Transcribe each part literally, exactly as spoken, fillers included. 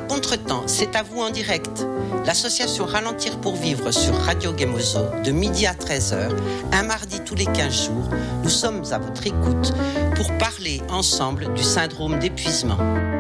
Contretemps, c'est à vous en direct. L'association Ralentir pour vivre sur Radio Gemozo, de midi à treize heures, un mardi tous les quinze jours, nous sommes à votre écoute pour parler ensemble du syndrome d'épuisement.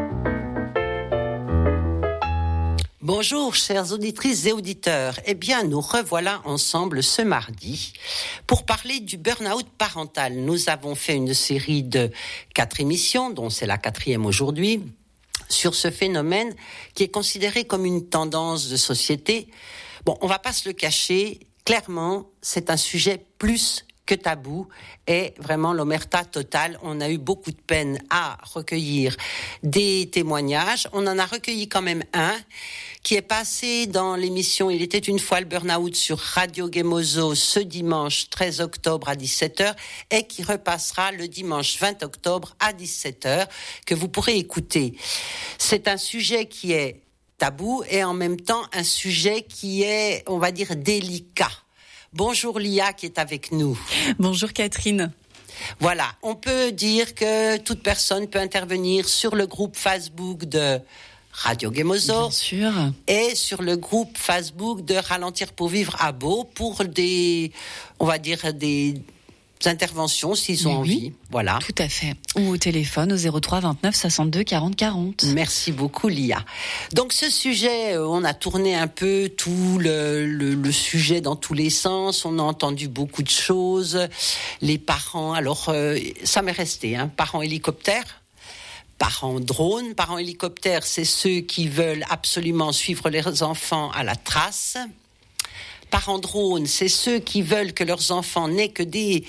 Bonjour, chères auditrices et auditeurs. Eh bien, nous revoilà ensemble ce mardi pour parler du burn-out parental. Nous avons fait une série de quatre émissions, dont c'est la quatrième aujourd'hui, sur ce phénomène qui est considéré comme une tendance de société. Bon, on va pas se le cacher, clairement, c'est un sujet plus que tabou et vraiment l'omerta totale. On a eu beaucoup de peine à recueillir des témoignages. On en a recueilli quand même un qui est passé dans l'émission Il était une fois le burn-out sur Radio Gemozo ce dimanche treize octobre à dix-sept heures et qui repassera le dimanche vingt octobre à dix-sept heures que vous pourrez écouter. C'est un sujet qui est tabou et en même temps un sujet qui est, on va dire, délicat. Bonjour Lia qui est avec nous. Bonjour Catherine. Voilà, on peut dire que toute personne peut intervenir sur le groupe Facebook de Radio Gemozo. Bien sûr. Et sur le groupe Facebook de Ralentir pour vivre à Beau pour des, on va dire, des interventions s'ils ont oui, envie. Voilà. Tout à fait. Ou au téléphone au zéro trois vingt-neuf soixante-deux quarante quarante. Merci beaucoup Lia. Donc ce sujet, on a tourné un peu tout le, le, le sujet dans tous les sens. On a entendu beaucoup de choses. Les parents, alors euh, ça m'est resté, hein, parents hélicoptères. Parents drones, parents hélicoptères, c'est ceux qui veulent absolument suivre leurs enfants à la trace. Parents drones, c'est ceux qui veulent que leurs enfants n'aient que des,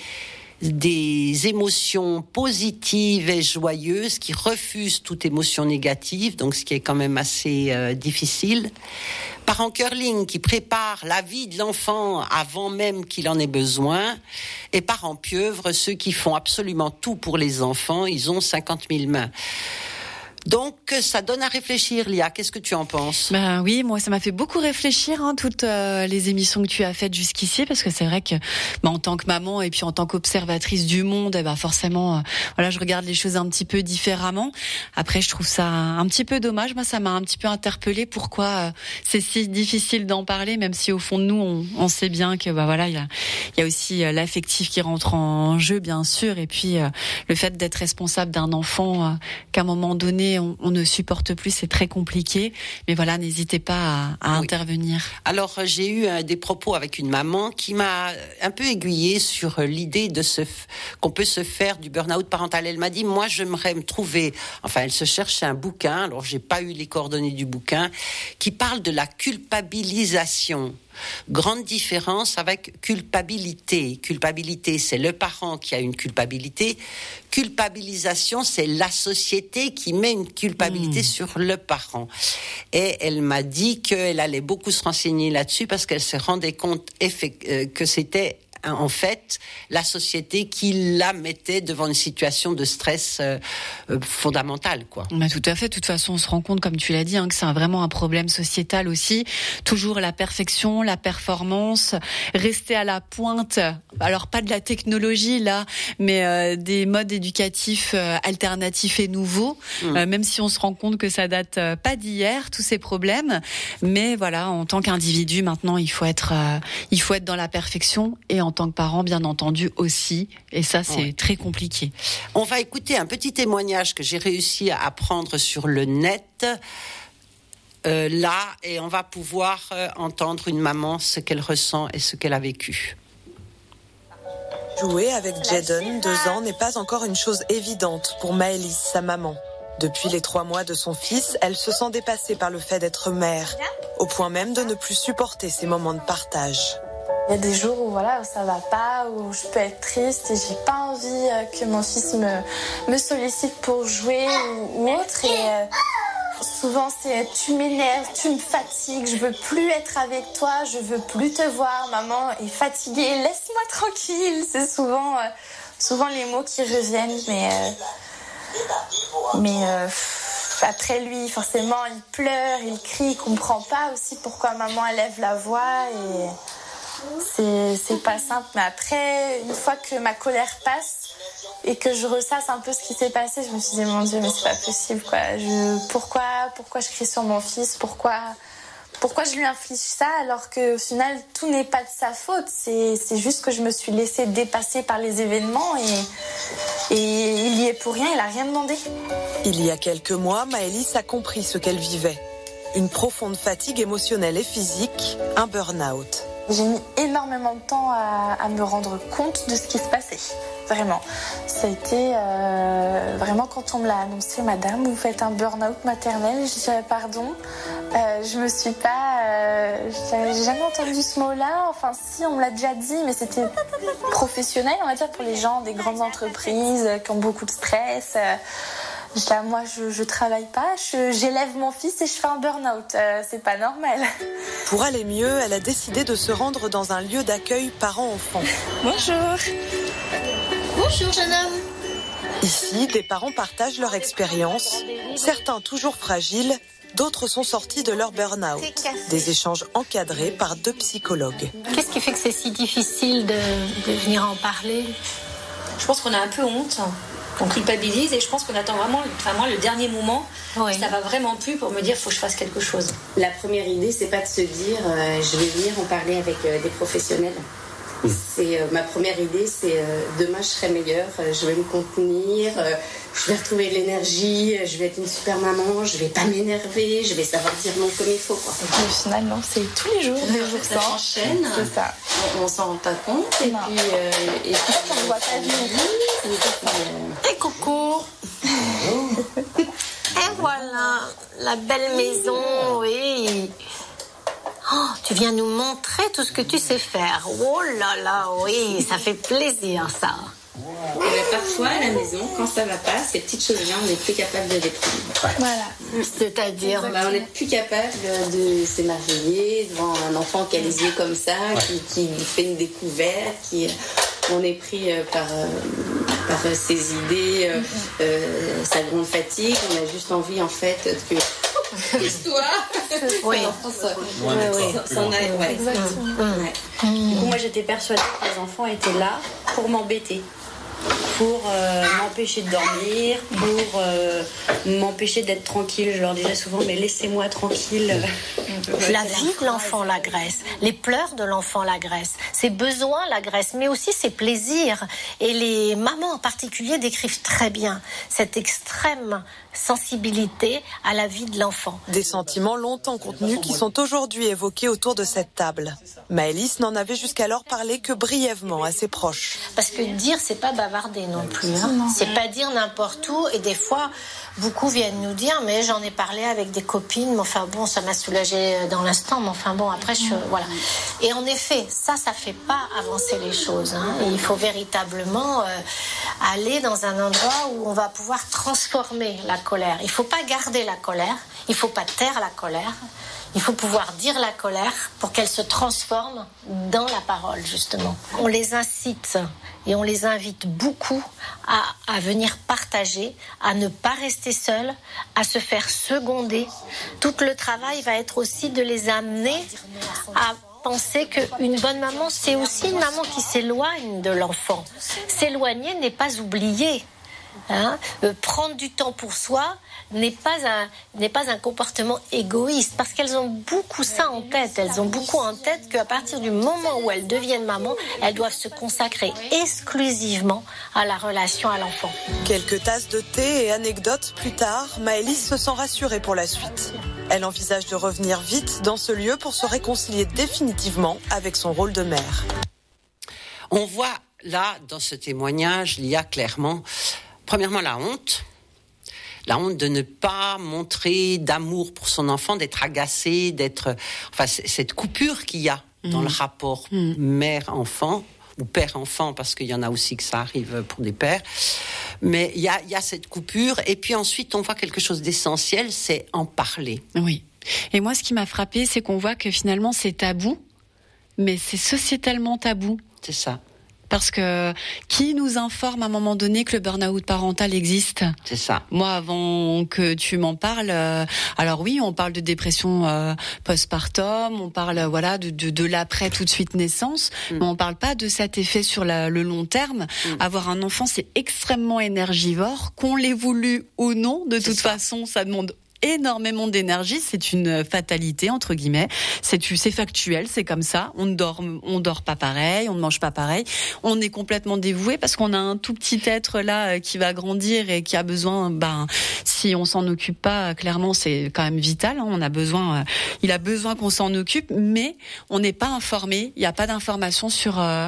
des émotions positives et joyeuses, qui refusent toute émotion négative, donc ce qui est quand même assez euh, difficile. Parents curling, qui préparent la vie de l'enfant avant même qu'il en ait besoin. Et parents pieuvres, ceux qui font absolument tout pour les enfants, ils ont cinquante mille mains. Donc, ça donne à réfléchir, Lia. Qu'est-ce que tu en penses ? Ben oui, moi, ça m'a fait beaucoup réfléchir, hein, toutes euh, les émissions que tu as faites jusqu'ici, parce que c'est vrai que, ben, en tant que maman et puis en tant qu'observatrice du monde, eh ben, forcément, euh, voilà, je regarde les choses un petit peu différemment. Après, je trouve ça un petit peu dommage. Moi, ça m'a un petit peu interpellée. Pourquoi euh, c'est si difficile d'en parler, même si au fond de nous, on, on sait bien que, ben voilà, il y a, il y a aussi euh, l'affectif qui rentre en jeu, bien sûr, et puis euh, le fait d'être responsable d'un enfant euh, qu'à un moment donné On, on ne supporte plus, c'est très compliqué. Mais voilà, n'hésitez pas à, à oui. intervenir. Alors, j'ai eu euh, des propos avec une maman qui m'a un peu aiguillée sur euh, l'idée de se f... qu'on peut se faire du burn-out parental. Elle m'a dit, moi, j'aimerais me trouver... Enfin, elle se cherchait un bouquin, alors j'ai pas eu les coordonnées du bouquin, qui parle de la culpabilisation. Grande différence avec culpabilité. Culpabilité, c'est le parent qui a une culpabilité. Culpabilisation, c'est la société qui met une culpabilité mmh. sur le parent. Et elle m'a dit qu'elle allait beaucoup se renseigner là-dessus parce qu'elle se rendait compte que c'était en fait la société qui la mettait devant une situation de stress euh, euh, fondamentale, quoi. Bah, tout à fait. De toute façon, on se rend compte, comme tu l'as dit, hein, que c'est un, vraiment un problème sociétal aussi. Toujours la perfection, la performance, rester à la pointe. Alors pas de la technologie là, mais euh, des modes éducatifs euh, alternatifs et nouveaux. Mmh. Euh, même si on se rend compte que ça date euh, pas d'hier, tous ces problèmes. Mais voilà, en tant qu'individu, maintenant, il faut être, euh, il faut être dans la perfection et en En tant que parent, bien entendu, aussi. Et ça, c'est ouais. très compliqué. On va écouter un petit témoignage que j'ai réussi à prendre sur le net, euh, là, et on va pouvoir euh, entendre une maman, ce qu'elle ressent et ce qu'elle a vécu. Jouer avec Jadon, deux ans, n'est pas encore une chose évidente pour Maëlys, sa maman. Depuis les trois mois de son fils, elle se sent dépassée par le fait d'être mère, au point même de ne plus supporter ces moments de partage. Il y a des jours où voilà, ça va pas, où je peux être triste et j'ai pas envie que mon fils me, me sollicite pour jouer ou, ou autre. Et euh, souvent c'est tu m'énerves, tu me fatigues, je veux plus être avec toi, je veux plus te voir, maman est fatiguée, laisse-moi tranquille. C'est souvent, euh, souvent les mots qui reviennent, mais, euh, mais euh, après lui, forcément, il pleure, il crie, il comprend pas aussi pourquoi maman élève la voix et... C'est, c'est pas simple, mais après, une fois que ma colère passe, et que je ressasse un peu ce qui s'est passé, je me suis dit mon Dieu, mais c'est pas possible quoi. Je, pourquoi, pourquoi je crie sur mon fils, pourquoi, pourquoi je lui inflige ça alors que au final tout n'est pas de sa faute. C'est, c'est juste que je me suis laissée dépasser par les événements et, et il y est pour rien, il a rien demandé. Il y a quelques mois, Maëlys a compris ce qu'elle vivait. Une profonde fatigue émotionnelle et physique, un burn-out. J'ai mis énormément de temps à, à me rendre compte de ce qui se passait, vraiment. Ça a été euh, vraiment quand on me l'a annoncé, madame, vous faites un burn-out maternel. Je disais pardon, euh, je me suis pas, euh, j'ai jamais entendu ce mot-là. Enfin si, on me l'a déjà dit, mais c'était professionnel, on va dire, pour les gens des grandes entreprises qui ont beaucoup de stress. Euh, Là, moi, je, je travaille pas, je, j'élève mon fils et je fais un burn-out. Euh, c'est pas normal. Pour aller mieux, elle a décidé de se rendre dans un lieu d'accueil parents-enfants. Bonjour. Bonjour, jeune homme. Ici, des parents partagent leur expérience. Certains toujours fragiles, d'autres sont sortis de leur burn-out. Des échanges encadrés par deux psychologues. Qu'est-ce qui fait que c'est si difficile de, de venir en parler ? Je pense qu'on a un peu honte. On culpabilise et je pense qu'on attend vraiment, enfin moi, le dernier moment, oui. Ça va vraiment plus pour me dire faut que je fasse quelque chose. La première idée, c'est pas de se dire euh, je vais venir en parler avec euh, des professionnels. Mmh. C'est euh, ma première idée, c'est euh, demain je serai meilleure, euh, je vais me contenir, euh, je vais retrouver de l'énergie, je vais être une super maman, je vais pas m'énerver, je vais savoir dire non comme il faut. Quoi. Et finalement, c'est tous les jours, les jours ça s'enchaîne. C'est ça. On, on s'en rend pas compte et non. puis euh, et puis on ne voit pas venir. Et coucou. Et voilà, la belle maison, oui. Oh, tu viens nous montrer tout ce que tu sais faire. Oh là là, oui, ça fait plaisir, ça. Mais parfois, à la maison, quand ça va pas, ces petites choses-là, on n'est plus capable de les prendre. Voilà. C'est-à-dire bah, on n'est plus capable de s'émerveiller devant un enfant qui a les yeux comme ça, qui, qui fait une découverte, qui... On est pris euh, par, euh, par euh, ses idées, euh, euh, sa grande fatigue. On a juste envie, en fait, que l'histoire, oui. l'enfant s'en aille. Ouais. Exactement. Ouais. Mmh. Du coup, moi, j'étais persuadée que les enfants étaient là pour m'embêter, pour euh, m'empêcher de dormir, pour euh, m'empêcher d'être tranquille. Je leur disais souvent, mais laissez-moi tranquille. La vie de l'enfant l'agresse, les pleurs de l'enfant l'agressent, ses besoins l'agressent, mais aussi ses plaisirs. Et les mamans en particulier décrivent très bien cette extrême sensibilité à la vie de l'enfant. Des sentiments longtemps contenus qui sont aujourd'hui évoqués autour de cette table. Maëlys n'en avait jusqu'alors parlé que brièvement à ses proches. Parce que dire, c'est pas bavarder non plus. Hein. C'est pas dire n'importe où. Et des fois, beaucoup viennent nous dire, mais j'en ai parlé avec des copines, mais enfin bon, ça m'a soulagée dans l'instant, mais enfin bon, après, je, voilà. Et en effet, ça, ça fait pas avancer les choses. Hein. Et il faut véritablement euh, aller dans un endroit où on va pouvoir transformer la colère. Il faut pas garder la colère, il faut pas taire la colère. Il faut pouvoir dire la colère pour qu'elle se transforme dans la parole, justement. On les incite et on les invite beaucoup à, à venir partager, à ne pas rester seuls, à se faire seconder. Tout le travail va être aussi de les amener à penser qu'une bonne maman, c'est aussi une maman qui s'éloigne de l'enfant. S'éloigner n'est pas oublier. Hein, euh, prendre du temps pour soi n'est pas un n'est pas un comportement égoïste, parce qu'elles ont beaucoup ça en tête. Elles ont beaucoup en tête qu'à partir du moment où elles deviennent maman, elles doivent se consacrer exclusivement à la relation à l'enfant. Quelques tasses de thé et anecdotes plus tard, Maëlys se sent rassurée pour la suite. Elle envisage de revenir vite dans ce lieu pour se réconcilier définitivement avec son rôle de mère. On voit là, dans ce témoignage, il y a clairement premièrement, la honte. La honte de ne pas montrer d'amour pour son enfant, d'être agacé, d'être... Enfin, c'est cette coupure qu'il y a dans mmh. le rapport mmh. mère-enfant, ou père-enfant, parce qu'il y en a aussi que ça arrive pour des pères. Mais il y a, il y a cette coupure. Et puis ensuite, on voit quelque chose d'essentiel, c'est en parler. Oui. Et moi, ce qui m'a frappée, c'est qu'on voit que finalement, c'est tabou, mais c'est sociétalement tabou. C'est ça. Parce que qui nous informe à un moment donné que le burn-out parental existe ? C'est ça. Moi, avant que tu m'en parles, euh, alors oui, on parle de dépression euh, postpartum, on parle euh, voilà de, de, de l'après tout de suite naissance, mm. mais on parle pas de cet effet sur la, le long terme. Mm. Avoir un enfant, c'est extrêmement énergivore, qu'on l'ait voulu ou non. De toute ça. façon, ça demande énormément d'énergie, c'est une fatalité entre guillemets. C'est c'est factuel, c'est comme ça. On ne dort, on dort pas pareil, on ne mange pas pareil. On est complètement dévoué parce qu'on a un tout petit être là qui va grandir et qui a besoin. Ben, si on s'en occupe pas, clairement, c'est quand même vital. Hein, on a besoin, il a besoin qu'on s'en occupe, mais on n'est pas informé. Il n'y a pas d'information sur. Euh,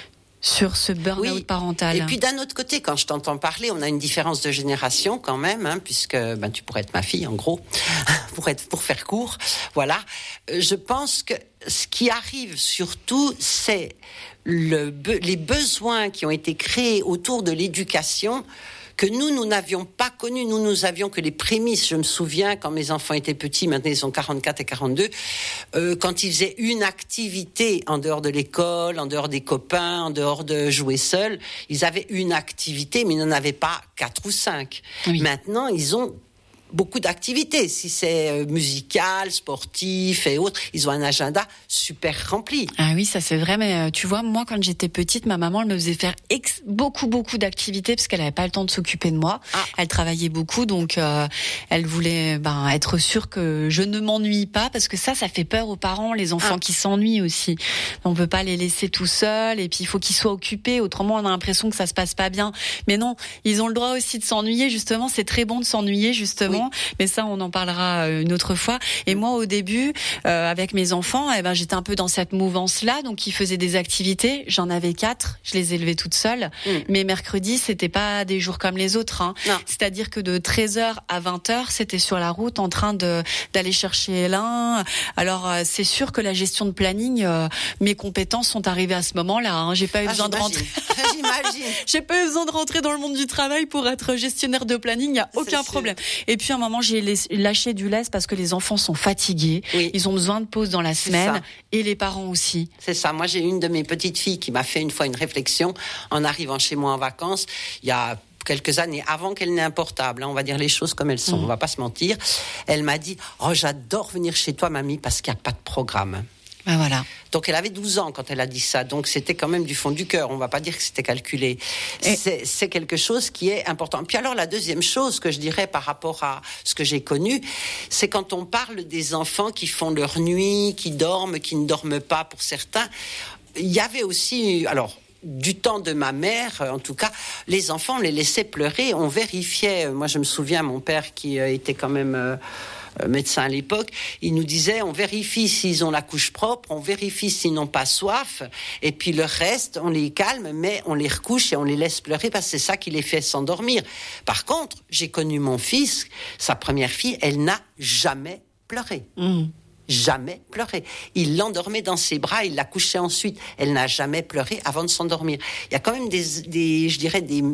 sur ce burn-out oui. parental. Et puis d'un autre côté, quand je t'entends parler, on a une différence de génération quand même, hein, puisque ben, tu pourrais être ma fille en gros, pour, être, pour faire court. Voilà. Je pense que ce qui arrive surtout, c'est le, les besoins qui ont été créés autour de l'éducation que nous, nous n'avions pas connu. Nous, nous avions que les prémices. Je me souviens, quand mes enfants étaient petits, maintenant ils sont quarante-quatre et quarante-deux, euh, quand ils faisaient une activité en dehors de l'école, en dehors des copains, en dehors de jouer seuls, ils avaient une activité, mais ils n'en avaient pas quatre ou cinq. Oui. Maintenant, ils ont beaucoup d'activités. Si c'est musical, sportif et autres, ils ont un agenda super rempli. Ah oui, ça c'est vrai, mais tu vois, moi quand j'étais petite, ma maman elle me faisait faire ex- beaucoup beaucoup d'activités parce qu'elle avait pas le temps de s'occuper de moi. Ah. Elle travaillait beaucoup, donc euh, elle voulait ben être sûre que je ne m'ennuie pas, parce que ça, ça fait peur aux parents, les enfants ah. qui s'ennuient aussi. On peut pas les laisser tout seuls, et puis il faut qu'ils soient occupés. Autrement, on a l'impression que ça se passe pas bien. Mais non, ils ont le droit aussi de s'ennuyer. Justement, c'est très bon de s'ennuyer justement. Oui. Mais ça, on en parlera une autre fois. Et moi, au début, euh, avec mes enfants, eh ben, j'étais un peu dans cette mouvance-là. Donc, ils faisaient des activités. J'en avais quatre. Je les élevais toutes seules. Mmh. Mais mercredi, c'était pas des jours comme les autres. Hein. C'est-à-dire que de treize heures à vingt heures, c'était sur la route en train de d'aller chercher l'un. Alors, c'est sûr que la gestion de planning, euh, mes compétences sont arrivées à ce moment-là. Hein. J'ai pas eu ah, besoin j'imagine. de rentrer. J'imagine. J'ai pas eu besoin de rentrer dans le monde du travail pour être gestionnaire de planning. Il y a aucun problème. Et puis, à un moment, j'ai lâché du lest parce que les enfants sont fatigués. Oui. Ils ont besoin de pause dans la semaine, et les parents aussi. C'est ça. Moi, j'ai une de mes petites filles qui m'a fait une fois une réflexion en arrivant chez moi en vacances. Il y a quelques années, avant qu'elle n'ait un portable, hein, on va dire les choses comme elles sont, mmh. on va pas se mentir. Elle m'a dit « Oh, j'adore venir chez toi, mamie, parce qu'il n'y a pas de programme. » Ben voilà. Donc elle avait douze ans quand elle a dit ça, donc c'était quand même du fond du cœur, on va pas dire que c'était calculé. Et... C'est, c'est quelque chose qui est important. Puis alors la deuxième chose que je dirais par rapport à ce que j'ai connu, c'est quand on parle des enfants qui font leur nuit, qui dorment, qui ne dorment pas pour certains, il y avait aussi... alors. Du temps de ma mère, en tout cas, les enfants, on les laissait pleurer, on vérifiait. Moi, je me souviens, mon père qui était quand même euh, médecin à l'époque, il nous disait, on vérifie s'ils ont la couche propre, on vérifie s'ils n'ont pas soif, et puis le reste, on les calme, mais on les recouche et on les laisse pleurer parce que c'est ça qui les fait s'endormir. Par contre, j'ai connu mon fils, sa première fille, elle n'a jamais pleuré. Mmh. Jamais pleuré. Il l'endormait dans ses bras, il la couchait ensuite. Elle n'a jamais pleuré avant de s'endormir. Il y a quand même des, des je dirais, des...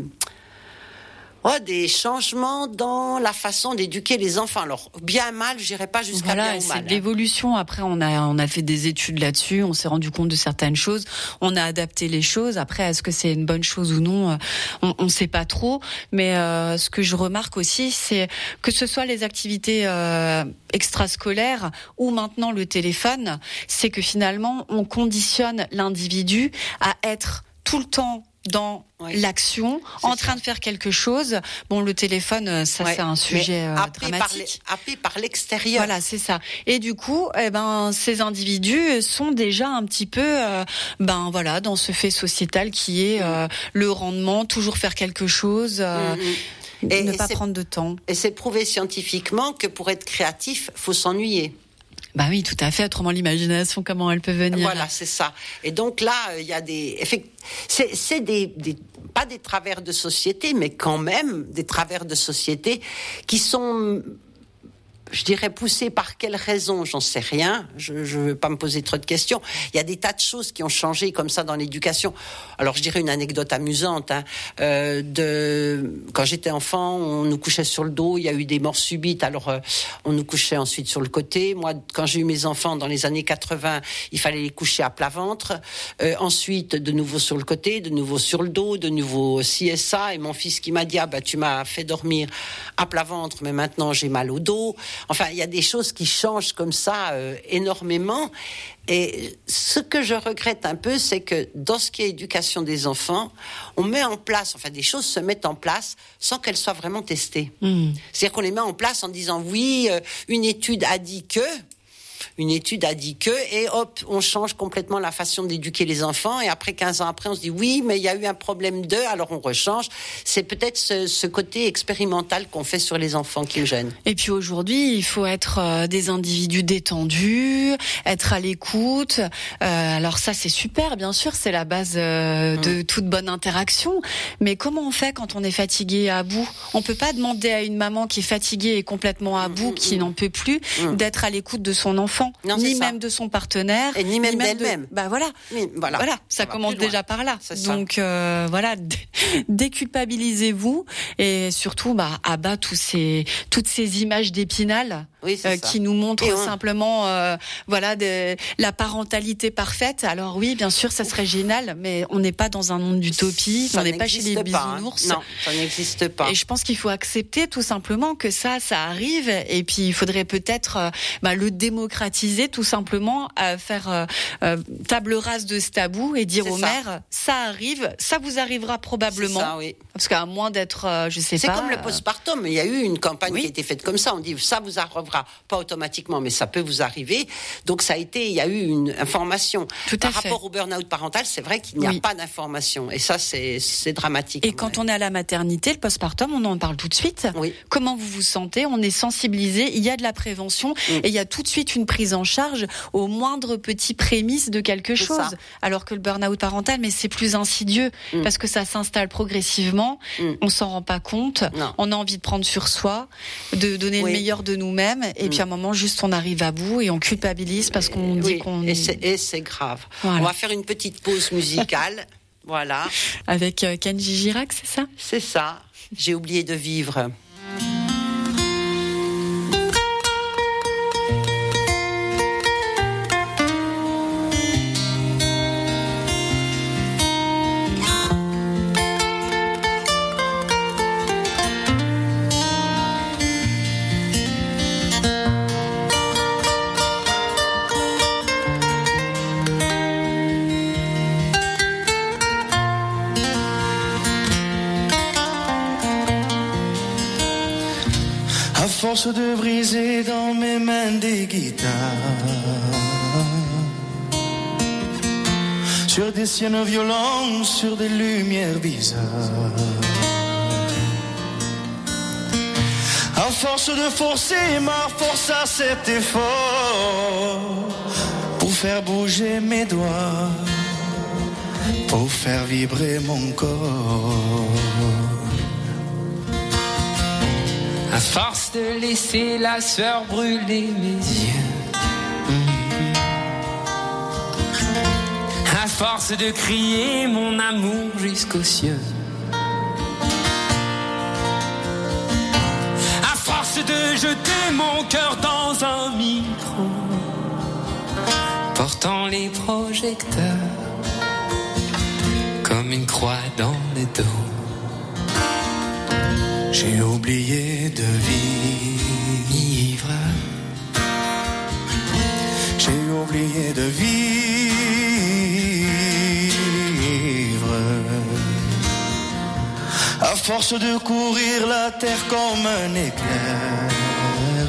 Oh, des changements dans la façon d'éduquer les enfants. Alors, bien mal, je dirais pas jusqu'à voilà, bien ou mal. C'est de l'évolution. Après, on a, on a fait des études là-dessus, on s'est rendu compte de certaines choses, on a adapté les choses. Après, est-ce que c'est une bonne chose ou non? On ne sait pas trop. Mais euh, ce que je remarque aussi, c'est que ce soit les activités euh, extrascolaires ou maintenant le téléphone, c'est que finalement, on conditionne l'individu à être tout le temps dans oui. l'action, c'est en ça. train de faire quelque chose. Bon, le téléphone, ça ouais. c'est un sujet euh, dramatique. Happé par l'extérieur. Voilà, c'est ça. Et du coup, eh ben, ces individus sont déjà un petit peu, euh, ben voilà, dans ce fait sociétal qui est euh, le rendement, toujours faire quelque chose. Euh, mmh. Et ne et pas prendre de temps. Et c'est prouvé scientifiquement que pour être créatif, faut s'ennuyer. Bah oui, tout à fait. Autrement, l'imagination, comment elle peut venir? Voilà, c'est ça. Et donc là, il y a des, c'est, c'est des, des, pas des travers de société, mais quand même des travers de société qui sont, je dirais poussé par quelle raison, j'en sais rien. Je ne veux pas me poser trop de questions. Il y a des tas de choses qui ont changé comme ça dans l'éducation. Alors je dirais une anecdote amusante. Hein. Euh, de quand j'étais enfant, on nous couchait sur le dos. Il y a eu des morts subites. Alors euh, on nous couchait ensuite sur le côté. Moi, quand j'ai eu mes enfants dans les années quatre-vingts, il fallait les coucher à plat ventre. Euh, ensuite, de nouveau sur le côté, de nouveau sur le dos, de nouveau ci et ça. Et mon fils qui m'a dit ah bah tu m'as fait dormir à plat ventre, mais maintenant j'ai mal au dos. Enfin, il y a des choses qui changent comme ça euh, énormément. Et ce que je regrette un peu, c'est que dans ce qui est éducation des enfants, on met en place, enfin des choses se mettent en place sans qu'elles soient vraiment testées. Mmh. C'est-à-dire qu'on les met en place en disant oui, euh, une étude a dit que... Une étude a dit que, et hop, on change complètement la façon d'éduquer les enfants, et après, quinze ans après, on se dit oui, mais il y a eu un problème de, alors on rechange. C'est peut-être ce, ce côté expérimental qu'on fait sur les enfants qui me gêne. Et puis aujourd'hui, il faut être euh, des individus détendus, être à l'écoute. Euh, alors ça, c'est super, bien sûr, c'est la base euh, de mmh. toute bonne interaction. Mais comment on fait quand on est fatigué et à bout ? On peut pas demander à une maman qui est fatiguée et complètement à bout, mmh. qui mmh. n'en peut plus, mmh. d'être à l'écoute de son enfant. Non, ni même de son partenaire, et ni même, ni même d'elle-même. De... Bah voilà, oui, voilà, voilà, ça, ça commence déjà par là. Donc euh, voilà, déculpabilisez-vous et surtout bah abat tous ces toutes ces images d'Épinal oui, euh, qui nous montrent on... simplement euh, voilà de, la parentalité parfaite. Alors oui, bien sûr, ça serait génial, mais on n'est pas dans un monde d'utopie, ça on n'est pas chez les bisounours. Hein. Non, ça n'existe pas. Et je pense qu'il faut accepter tout simplement que ça, ça arrive. Et puis il faudrait peut-être euh, bah, le démocratiser. Tout simplement à faire euh, euh, table rase de ce tabou et dire c'est aux ça. mères ça arrive, ça vous arrivera probablement. C'est ça, oui. Parce qu'à moins d'être, euh, je sais c'est pas. C'est comme le postpartum. Il y a eu une campagne oui. qui a été faite comme ça. On dit ça vous arrivera pas automatiquement, mais ça peut vous arriver. Donc ça a été, il y a eu une information. Tout Par à rapport fait. au burn-out parental, c'est vrai qu'il n'y a oui. pas d'information. Et ça, c'est, c'est dramatique. Et quand on est à la maternité, le postpartum, on en parle tout de suite. Oui. Comment vous vous sentez ? On est sensibilisé. Il y a de la prévention oui. et il y a tout de suite une prise en charge au moindre petit prémisse de quelque c'est chose. Ça. Alors que le burn-out parental, mais c'est plus insidieux mm. parce que ça s'installe progressivement. Mm. On s'en rend pas compte. Non. On a envie de prendre sur soi, de donner oui. le meilleur de nous-mêmes. Et mm. puis à un moment, juste on arrive à bout et on culpabilise parce qu'on et, dit oui. qu'on. Et c'est, et c'est grave. Voilà. On va faire une petite pause musicale. Voilà. Avec euh, Kenji Girac, c'est ça ? C'est ça. J'ai oublié de vivre. Force de briser dans mes mains des guitares sur des siennes violentes, sur des lumières bizarres. À force de forcer ma force à cet effort pour faire bouger mes doigts, pour faire vibrer mon corps. À force de laisser la sueur brûler mes yeux, à force de crier mon amour jusqu'aux cieux, à force de jeter mon cœur dans un micro, portant les projecteurs comme une croix dans le dos. J'ai oublié de vivre. J'ai oublié de vivre. À force de courir la terre comme un éclair,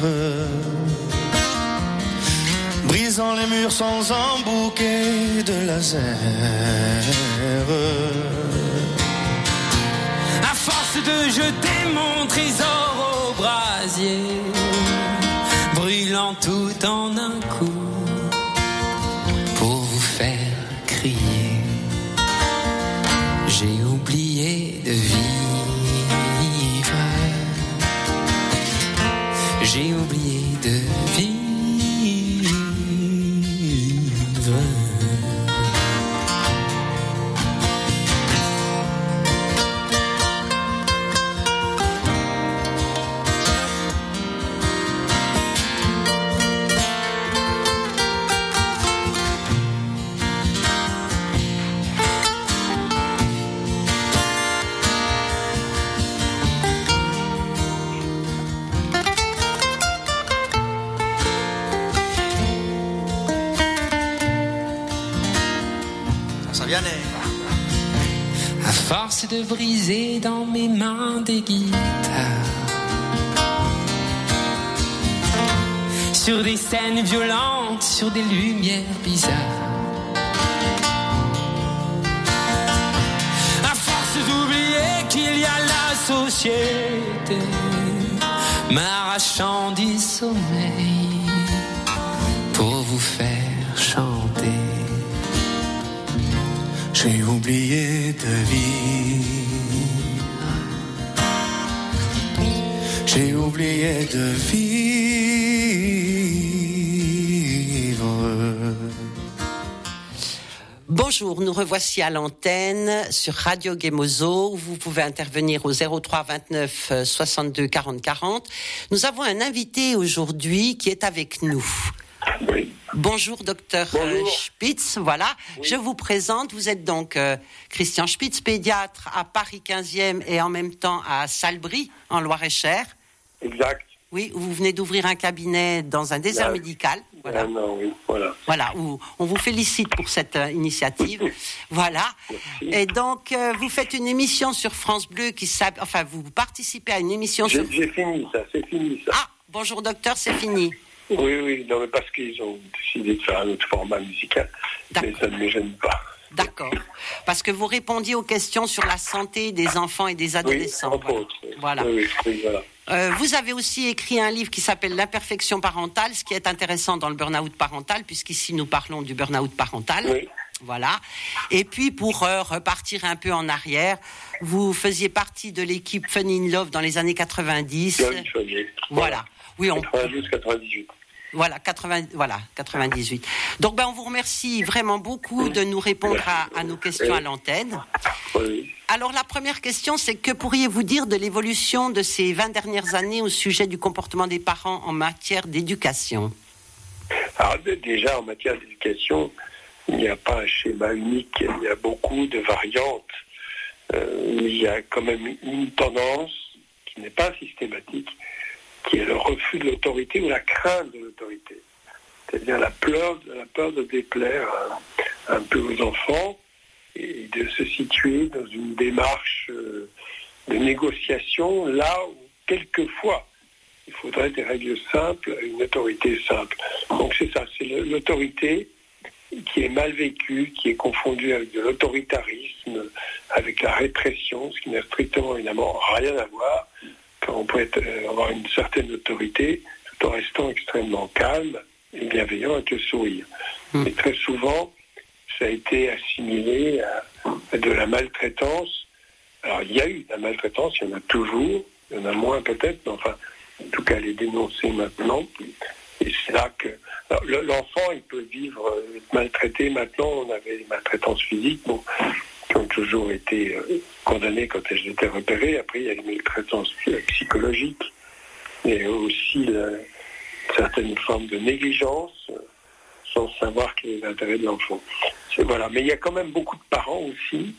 brisant les murs sans un bouquet de laser. À force de jeter mon trésor au brasier, brûlant tout en un coup, pour vous faire crier. J'ai oublié de vivre. J'ai oublié de vivre. À force de briser dans mes mains des guitares, sur des scènes violentes, sur des lumières bizarres, à force d'oublier qu'il y a la société m'arrachant du sommeil pour vous faire chanter. J'ai oublié de vivre. J'ai oublié de vivre. Bonjour, nous revoici à l'antenne sur Radio Gemozo. Vous pouvez intervenir au zéro trois vingt-neuf soixante-deux quarante quarante. Nous avons un invité aujourd'hui qui est avec nous. Oui. Bonjour, docteur Bonjour. Spitz. Voilà, oui. Je vous présente. Vous êtes donc euh, Christian Spitz, pédiatre à Paris quinzième et en même temps à Salbris, en Loir-et-Cher. Exact. Oui, vous venez d'ouvrir un cabinet dans un désert Là, médical. Voilà. Ah non, oui, voilà. Voilà, où on vous félicite pour cette euh, initiative. Voilà. Merci. Et donc, euh, vous faites une émission sur France Bleu qui s'appelle... Enfin, vous participez à une émission j'ai, sur... J'ai fini ça, c'est fini ça. Ah, bonjour docteur, c'est fini. Oui, oui, non, mais parce qu'ils ont décidé de faire un autre format musical. D'accord. Mais ça ne me gêne pas. D'accord. Parce que vous répondiez aux questions sur la santé des enfants et des adolescents. Oui, entre voilà. autres. Voilà. Oui, oui, oui, voilà. Euh, vous avez aussi écrit un livre qui s'appelle L'imperfection parentale, ce qui est intéressant dans le burn-out parental, puisqu'ici nous parlons du burn-out parental. Oui. Voilà. Et puis pour euh, repartir un peu en arrière, vous faisiez partie de l'équipe Fun in Love dans les années quatre-vingt-dix. Oui, voilà. Oui, on... quatre-vingt-douze quatre-vingt-dix-huit. Voilà, quatre-vingts, voilà, quatre-vingt-dix-huit. Donc, ben, on vous remercie vraiment beaucoup de nous répondre à, à nos questions à l'antenne. Oui. Alors, la première question, c'est que pourriez-vous dire de l'évolution de ces vingt dernières années au sujet du comportement des parents en matière d'éducation ? Alors, déjà, en matière d'éducation, il n'y a pas un schéma unique, il y a beaucoup de variantes. Euh, il y a quand même une tendance qui n'est pas systématique, qui est le refus de l'autorité ou la crainte de l'autorité. C'est-à-dire la peur, la peur de déplaire un, un peu aux enfants et de se situer dans une démarche de négociation là où, quelquefois, il faudrait des règles simples, une autorité simple. Donc c'est ça, c'est l'autorité qui est mal vécue, qui est confondue avec de l'autoritarisme, avec la répression, ce qui n'a strictement évidemment rien à voir. On peut être, euh, avoir une certaine autorité tout en restant extrêmement calme et bienveillant avec le sourire. Mmh. Et très souvent, ça a été assimilé à, à de la maltraitance. Alors, il y a eu de la maltraitance, il y en a toujours, il y en a moins peut-être, mais enfin, en tout cas, elle est dénoncée maintenant. Et c'est là que... Alors, le, l'enfant, il peut vivre, euh, maltraité. Maintenant, on avait des maltraitances physiques, bon, qui ont toujours été euh, condamnées quand elles étaient repérées. Après, il y a les maltraitances psychologiques et aussi la, certaines formes de négligence euh, sans savoir quel est l'intérêt de l'enfant. C'est, voilà. Mais il y a quand même beaucoup de parents aussi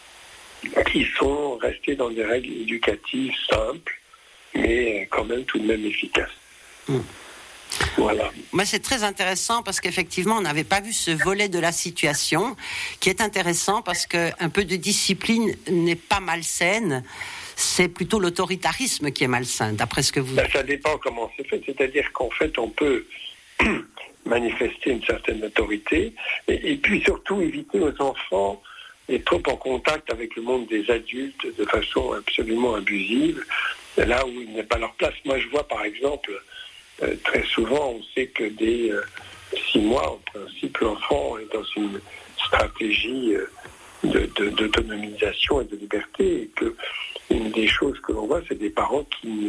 qui sont restés dans des règles éducatives simples, mais quand même tout de même efficaces. Mmh. Voilà. Moi, c'est très intéressant parce qu'effectivement, on n'avait pas vu ce volet de la situation qui est intéressant parce qu'un peu de discipline n'est pas malsaine. C'est plutôt l'autoritarisme qui est malsain, d'après ce que vous... Ben, ça dépend comment c'est fait. C'est-à-dire qu'en fait, on peut manifester une certaine autorité et, et puis surtout éviter aux enfants d'être trop en contact avec le monde des adultes de façon absolument abusive, là où il n'est pas leur place. Moi, je vois par exemple... Euh, très souvent, on sait que dès euh, six mois, en principe, l'enfant est dans une stratégie euh, de, de, d'autonomisation et de liberté, et que une des choses que l'on voit, c'est des parents qui ne,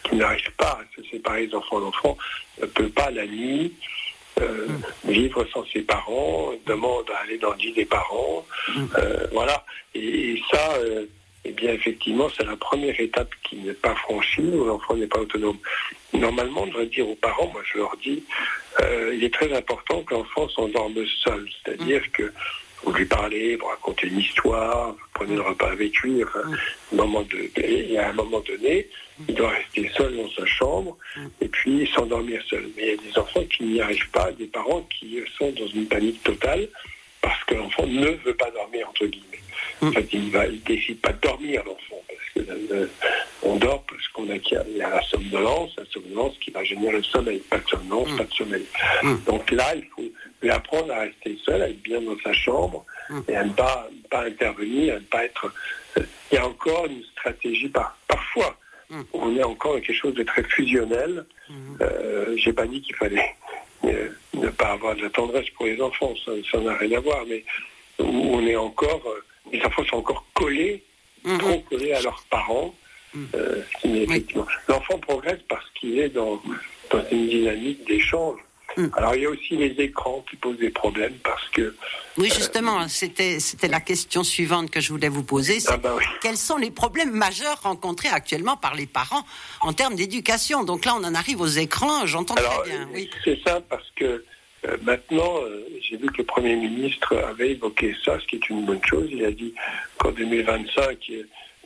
qui n'arrivent pas à se séparer des enfants. L'enfant ne peut pas la nuit euh, mmh. vivre sans ses parents, demande à aller dans le lit des parents, mmh. euh, voilà. Et, et ça, euh, eh bien effectivement, c'est la première étape qui n'est pas franchie, où l'enfant n'est pas autonome. Normalement, on devrait dire aux parents, moi je leur dis, euh, il est très important que l'enfant s'endorme seul, c'est-à-dire mmh. que vous lui parlez, vous racontez une histoire, vous prenez le repas avec lui, enfin, mmh. moment de, et à un moment donné, il doit rester seul dans sa chambre mmh. et puis s'endormir seul. Mais il y a des enfants qui n'y arrivent pas, des parents qui sont dans une panique totale parce que l'enfant ne veut pas dormir, entre guillemets. Mmh. En fait, il ne il décide pas de dormir, l'enfant, parce que euh, on dort parce qu'on a, il y a la somnolence, la somnolence qui va générer le sommeil, pas de somnolence, mmh. pas de sommeil. Mmh. Donc là, il faut lui apprendre à rester seul, à être bien dans sa chambre mmh. et à ne pas, pas intervenir, à ne pas être... Euh, il y a encore une stratégie, par, parfois, mmh. on est encore dans quelque chose de très fusionnel. Mmh. Euh, j'ai pas dit qu'il fallait euh, ne pas avoir de la tendresse pour les enfants, ça, ça n'a rien à voir, mais où on est encore... Euh, les enfants sont encore collés, mmh. trop collés à leurs parents. Mmh. Euh, ce qui est effectivement... oui. L'enfant progresse parce qu'il est dans, dans une dynamique d'échange. Mmh. Alors il y a aussi les écrans qui posent des problèmes parce que... Oui, justement, euh, c'était, c'était la question suivante que je voulais vous poser. C'est ah ben oui. Quels sont les problèmes majeurs rencontrés actuellement par les parents en termes d'éducation? Donc là, on en arrive aux écrans, j'entends Alors, très bien. Oui. C'est ça parce que Euh, maintenant, euh, j'ai vu que le Premier ministre avait évoqué ça, ce qui est une bonne chose. Il a dit qu'en deux mille vingt-cinq, euh,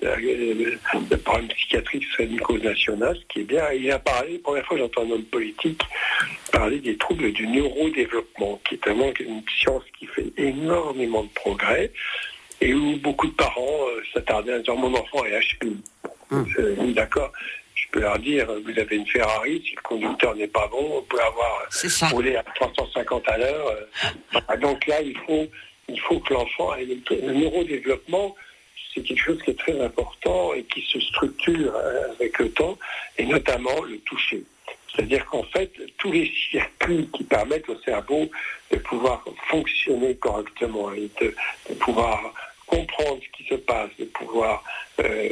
le, le problème psychiatrique serait une cause nationale, ce qui est bien. Il a parlé, la première fois que j'entends un homme politique parler des troubles du neurodéveloppement, qui est vraiment une science qui fait énormément de progrès, et où beaucoup de parents euh, s'attardaient à dire « mon enfant est H P I ». Mmh. D'accord. Je peux leur dire, vous avez une Ferrari, si le conducteur n'est pas bon, on peut avoir roulé à trois cent cinquante à l'heure. Donc là, il faut, il faut que l'enfant ait le, le neurodéveloppement, c'est quelque chose qui est très important et qui se structure avec le temps, et notamment le toucher. C'est-à-dire qu'en fait, tous les circuits qui permettent au cerveau de pouvoir fonctionner correctement et de, de pouvoir comprendre ce qui se passe, de pouvoir... Euh,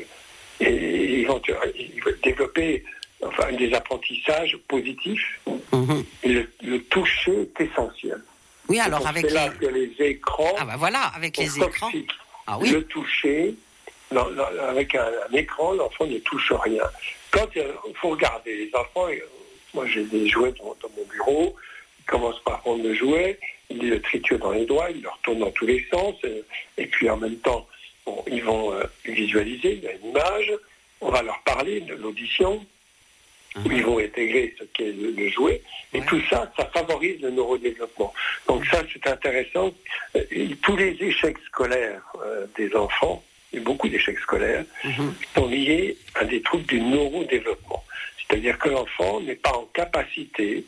et éventuellement développer enfin, des apprentissages positifs. Mmh. Et le, le toucher est essentiel. Oui, alors avec c'est là les... que les écrans. Ah ben voilà, avec les écrans. Ah oui. Le toucher, non, non, avec un, un écran, l'enfant ne touche rien. Quand il faut regarder les enfants, moi j'ai des jouets dans, dans mon bureau, ils commencent par prendre le jouet, ils le triturent dans les doigts, ils le retournent dans tous les sens, et, et puis en même temps. Bon, ils vont euh, visualiser, il y a une image, on va leur parler de l'audition, mmh. où ils vont intégrer ce qu'est le, le jouet, et ouais. tout ça, ça favorise le neurodéveloppement. Donc ça, c'est intéressant. Et tous les échecs scolaires euh, des enfants, et beaucoup d'échecs scolaires, mmh. sont liés à des troubles du neurodéveloppement. C'est-à-dire que l'enfant n'est pas en capacité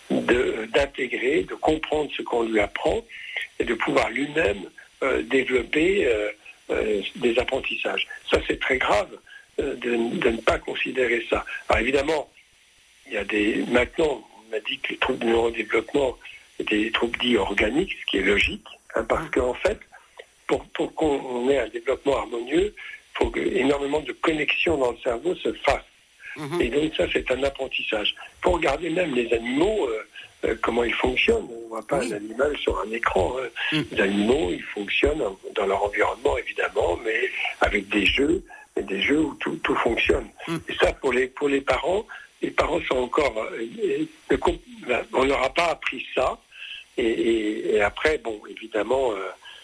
de, d'intégrer, de comprendre ce qu'on lui apprend, et de pouvoir lui-même euh, développer... Euh, Euh, des apprentissages. Ça, c'est très grave euh, de, de ne pas considérer ça. Alors évidemment, il y a des... Maintenant, on m'a dit que les troubles de neurodéveloppement étaient des troubles dits organiques, ce qui est logique, hein, parce qu'en fait, pour, pour qu'on ait un développement harmonieux, il faut que énormément de connexions dans le cerveau se fassent. Mmh. Et donc ça, c'est un apprentissage. Il faut regarder même les animaux... Euh, Euh, comment ils fonctionnent. On ne voit pas oui. un animal sur un écran. Hein. Mm. Les animaux, ils fonctionnent dans leur environnement, évidemment, mais avec des jeux, et des jeux où tout, tout fonctionne. Mm. Et ça, pour les, pour les parents, les parents sont encore... Euh, euh, on ne leur a pas appris ça. Et, et, et après, bon, évidemment, euh,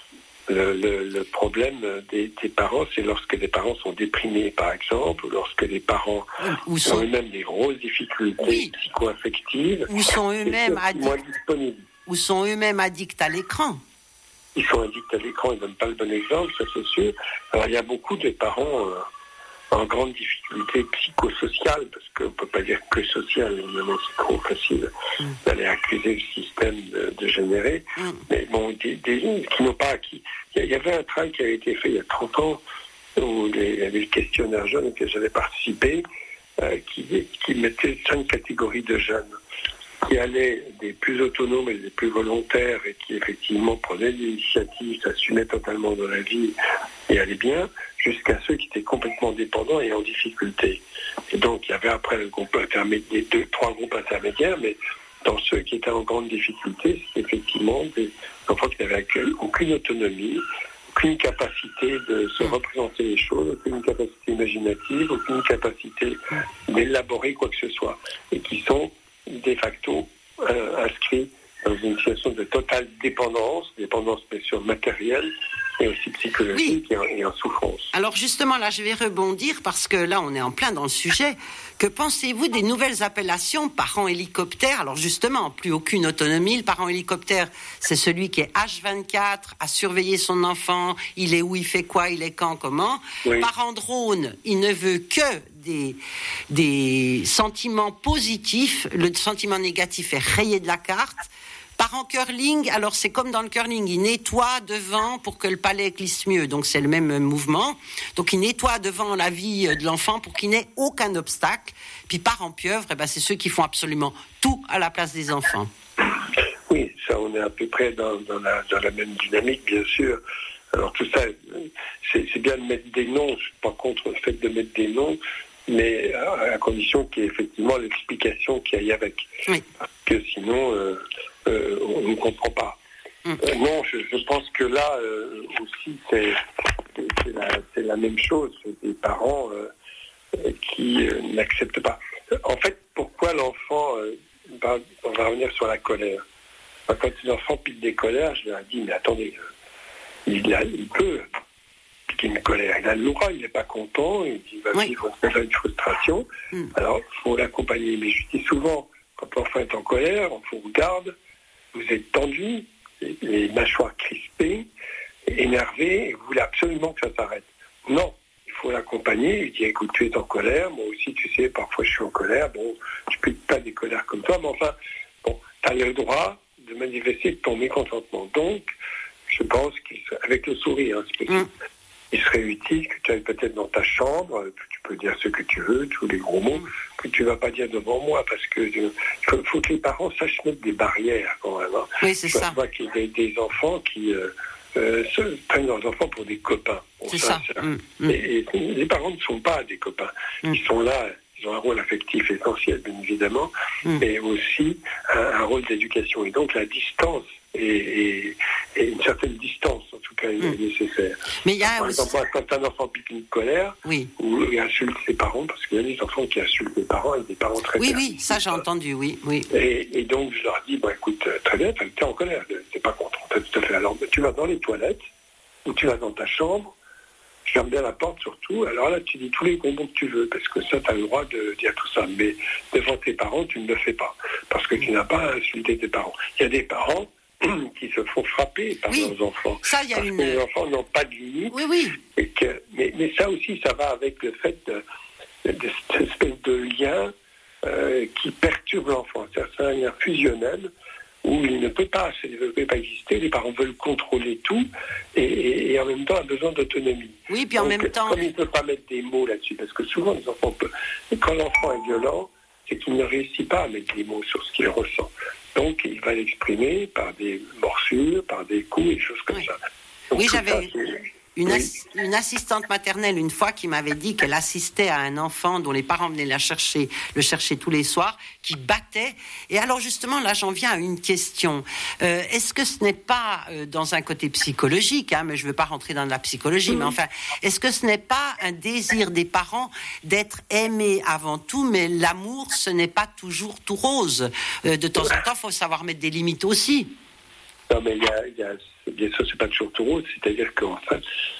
le, le, le problème des, des parents, c'est lorsque les parents sont déprimés, par exemple, ou lorsque les parents ou sont... ont eux-mêmes des grosses difficultés oui. psycho-affectives, ou sont eux-mêmes addicts, ou sont eux-mêmes addicts à l'écran. Ils sont addicts à l'écran, ils ne donnent pas le bon exemple, ça c'est sûr. Alors il y a beaucoup de parents euh, en grande difficulté psychosociale, parce qu'on ne peut pas dire que sociale, évidemment c'est trop facile mm. d'aller accuser le système de, de générer, mm. mais bon, des, des qui n'ont pas acquis. Il y avait un travail qui avait été fait il y a trente ans, où les, il y avait le questionnaire jeune auquel j'avais participé, euh, qui, qui mettait cinq catégories de jeunes, qui allaient des plus autonomes et des plus volontaires, et qui effectivement prenaient des initiatives, s'assumaient totalement dans la vie et allaient bien, jusqu'à ceux qui étaient complètement dépendants et en difficulté. Et donc, il y avait après le groupe intermédiaire, deux, trois groupes intermédiaires, mais dans ceux qui étaient en grande difficulté, c'est effectivement des enfants qui n'avaient aucune autonomie, aucune capacité de se représenter les choses, aucune capacité imaginative, aucune capacité d'élaborer quoi que ce soit, et qui sont de facto euh, inscrits dans une situation de totale dépendance, dépendance bien sûr matérielle, et aussi psychologique, oui. et, en, et en souffrance. Alors justement, là, je vais rebondir, parce que là, on est en plein dans le sujet. Que pensez-vous des nouvelles appellations parents hélicoptères ? Alors justement, plus aucune autonomie. Le parent hélicoptère, c'est celui qui est H vingt-quatre, à surveiller son enfant, il est où, il fait quoi, il est quand, comment. Oui. Parent drone, il ne veut que des, des sentiments positifs. Le sentiment négatif est rayé de la carte. Parent curling, alors c'est comme dans le curling, il nettoie devant pour que le palais glisse mieux, donc c'est le même mouvement. Donc il nettoie devant la vie de l'enfant pour qu'il n'ait aucun obstacle. Puis parent pieuvre, eh ben, c'est ceux qui font absolument tout à la place des enfants. Oui, ça on est à peu près dans, dans, la, dans la même dynamique, bien sûr. Alors tout ça, c'est, c'est bien de mettre des noms, je ne suis pas contre le fait de mettre des noms, mais à, à condition qu'il y ait effectivement l'explication qui aille avec. Oui. Parce que sinon... Euh, Euh, on ne comprend pas. Mmh. Euh, non, je, je pense que là euh, aussi c'est, c'est, la, c'est la même chose. C'est des parents euh, qui euh, n'acceptent pas. En fait, pourquoi l'enfant euh, va, on va revenir sur la colère. Enfin, quand les enfants piquent des colères, je leur dis mais attendez, euh, il, a, il peut piquer une colère. Il a le droit, il n'est pas content, il, il va oui. vivre une frustration. Mmh. Alors il faut l'accompagner. Mais je dis souvent, quand l'enfant est en colère, on vous regarde. Vous êtes tendu, les mâchoires crispées, énervé, et vous voulez absolument que ça s'arrête. Non, il faut l'accompagner, lui dire écoute, tu es en colère, moi aussi tu sais, parfois je suis en colère, bon, je ne peux pas des colères comme toi, mais enfin, bon, tu as le droit de manifester ton mécontentement. Donc, je pense qu'avec le sourire, hein, c'est possible. Mmh. Il serait utile que tu ailles peut-être dans ta chambre, que tu peux dire ce que tu veux, tous les gros mots, que tu ne vas pas dire devant moi, parce que il faut, faut que les parents sachent mettre des barrières quand même. Hein. Oui, c'est je ça. Je vois qu'il y a des, des enfants qui euh, euh, se prennent leurs enfants pour des copains. Bon, c'est ça. ça. Mmh. Et, et les parents ne sont pas des copains. Mmh. Ils sont là, ils ont un rôle affectif essentiel, bien évidemment, mmh. mais aussi un, un rôle d'éducation. Et donc la distance, Et, et, et une certaine distance, en tout cas, est mmh. nécessaire. Mais il y a Par aussi... exemple, quand un enfant pique une colère, oui. ou il insulte ses parents, parce qu'il y a des enfants qui insultent les parents et des parents très Oui, bien. oui, ça j'ai entendu, oui. oui. Et, et donc, je leur dis, bon, écoute, très bien, tu es en colère, tu n'es pas content, tout à fait. Alors, tu vas dans les toilettes, ou tu vas dans ta chambre, tu fermes bien la porte surtout, alors là, tu dis tous les gros mots que tu veux, parce que ça, tu as le droit de dire tout ça. Mais devant tes parents, tu ne le fais pas, parce que tu n'as pas à insulter tes parents. Il y a des parents qui se font frapper par oui, leurs enfants. Ça, y a parce une... que les enfants n'ont pas de limite. Oui, oui. Et que, mais, mais ça aussi, ça va avec le fait de, de cette espèce de lien euh, qui perturbe l'enfant. C'est un lien fusionnel où il ne peut pas se développer, pas exister. Les parents veulent contrôler tout et, et, et en même temps a besoin d'autonomie. Oui, puis en Donc, même temps... Comme il ne peut pas mettre des mots là-dessus, parce que souvent les enfants peuvent... Et quand l'enfant est violent, c'est qu'il ne réussit pas à mettre des mots sur ce qu'il ressent. Donc, il va l'exprimer par des morsures, par des coups et des choses comme oui. ça. Donc, oui, j'avais ça, une, oui. ass- une assistante maternelle une fois qui m'avait dit qu'elle assistait à un enfant dont les parents venaient la chercher, le chercher tous les soirs, qui battait. Et alors justement, là, j'en viens à une question. Euh, est-ce que ce n'est pas euh, dans un côté psychologique, hein, mais je ne veux pas rentrer dans la psychologie, mmh. mais enfin, est-ce que ce n'est pas un désir des parents d'être aimés avant tout, mais l'amour, ce n'est pas toujours tout rose. Euh, de temps en temps, il faut savoir mettre des limites aussi. Non, mais il y a, il y a, bien sûr, c'est pas toujours tout rose, c'est-à-dire qu'en fait,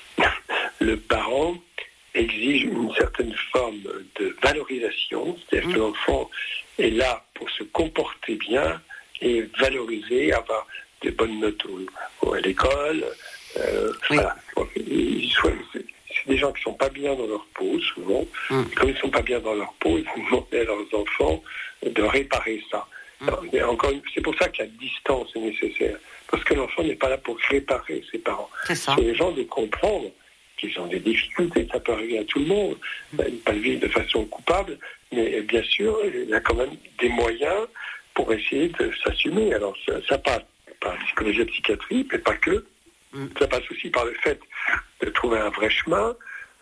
le parent exige une certaine forme de valorisation, c'est-à-dire mmh. que l'enfant est là pour se comporter bien et valoriser, avoir de bonnes notes au, au, à l'école. Euh, oui. Voilà. Ils soient, c'est, c'est des gens qui ne sont pas bien dans leur peau, souvent. Mmh. Et comme ils ne sont pas bien dans leur peau, ils vont demander à leurs enfants de réparer ça. Mais encore une, c'est pour ça que la distance est nécessaire. Parce que l'enfant n'est pas là pour réparer ses parents. C'est ça. C'est les gens de comprendre qu'ils ont des difficultés, ça peut arriver à tout le monde, ne pas le vivre de façon coupable, mais bien sûr, il y a quand même des moyens pour essayer de s'assumer. Alors ça, ça passe par la psychologie et la psychiatrie, mais pas que. Mm. Ça passe aussi par le fait de trouver un vrai chemin,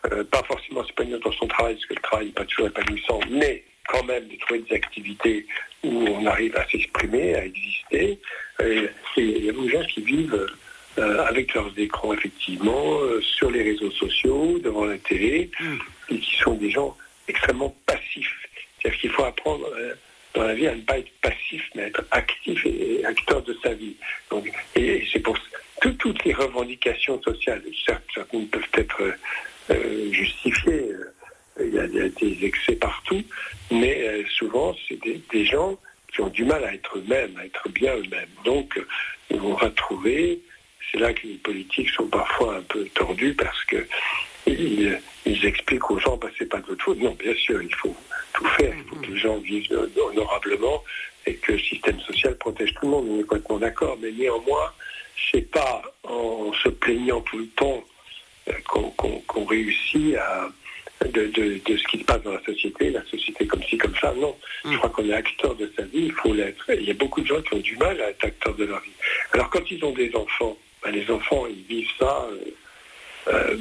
euh, pas forcément s'épanouir dans son travail, parce que le travail n'est pas toujours épanouissant, mais quand même de trouver des activités où on arrive à s'exprimer, à exister. Et il y a beaucoup de gens qui vivent euh, avec leurs écrans, effectivement, euh, sur les réseaux sociaux, devant la télé, mmh. et qui sont des gens extrêmement passifs. C'est-à-dire qu'il faut apprendre euh, dans la vie à ne pas être passif, mais à être actif et, et acteur de sa vie. Donc, et, et c'est pour tout, toutes les revendications sociales, certes, certaines peuvent être euh, justifiées, euh, il y, a, il y a des excès partout, mais euh, souvent, c'est des, des gens qui ont du mal à être eux-mêmes, à être bien eux-mêmes. Donc, euh, ils vont retrouver, c'est là que les politiques sont parfois un peu tordus, parce que ils, ils expliquent aux gens, bah, c'est pas de votre faute. Non, bien sûr, il faut tout faire, il faut que les gens vivent honorablement et que le système social protège tout le monde, on est complètement d'accord, mais néanmoins, c'est pas en se plaignant tout le temps euh, qu'on, qu'on, qu'on réussit à De, de, de ce qui se passe dans la société, la société comme ci, comme ça, non. Je crois qu'on est acteur de sa vie, il faut l'être. Et il y a beaucoup de gens qui ont du mal à être acteurs de leur vie. Alors quand ils ont des enfants, ben les enfants, ils vivent ça, euh,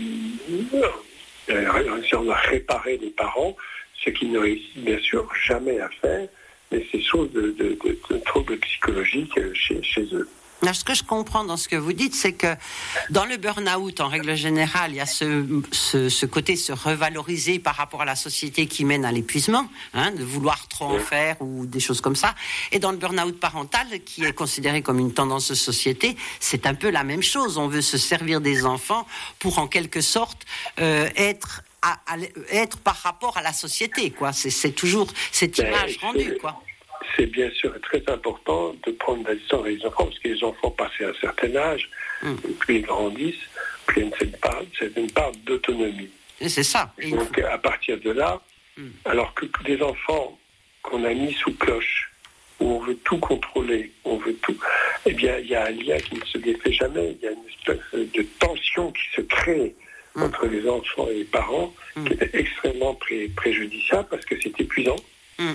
euh, si on a réparé les parents, ce qu'ils ne réussissent bien sûr jamais à faire, mais c'est source de, de, de, de troubles psychologiques chez, chez eux. Alors, ce que je comprends dans ce que vous dites, c'est que dans le burn-out, en règle générale, il y a ce, ce, ce côté se revaloriser par rapport à la société qui mène à l'épuisement, hein, de vouloir trop en faire ou des choses comme ça. Et dans le burn-out parental, qui est considéré comme une tendance de société, c'est un peu la même chose. On veut se servir des enfants pour, en quelque sorte, euh, être... À, à, être par rapport à la société, quoi. C'est, c'est toujours cette image ben, rendue, quoi. C'est bien sûr très important de prendre la distance avec les enfants, parce que les enfants, passés à un certain âge, mm. plus ils grandissent, plus il y a une certaine part, une part d'autonomie. Et c'est ça. Et donc, à partir de là, mm. alors que des enfants qu'on a mis sous cloche, où on veut tout contrôler, on veut tout, eh bien, il y a un lien qui ne se défait jamais, il y a une espèce de tension qui se crée mm. entre les enfants et les parents, mm. qui est extrêmement pré- préjudiciable, parce que c'est épuisant. Mm.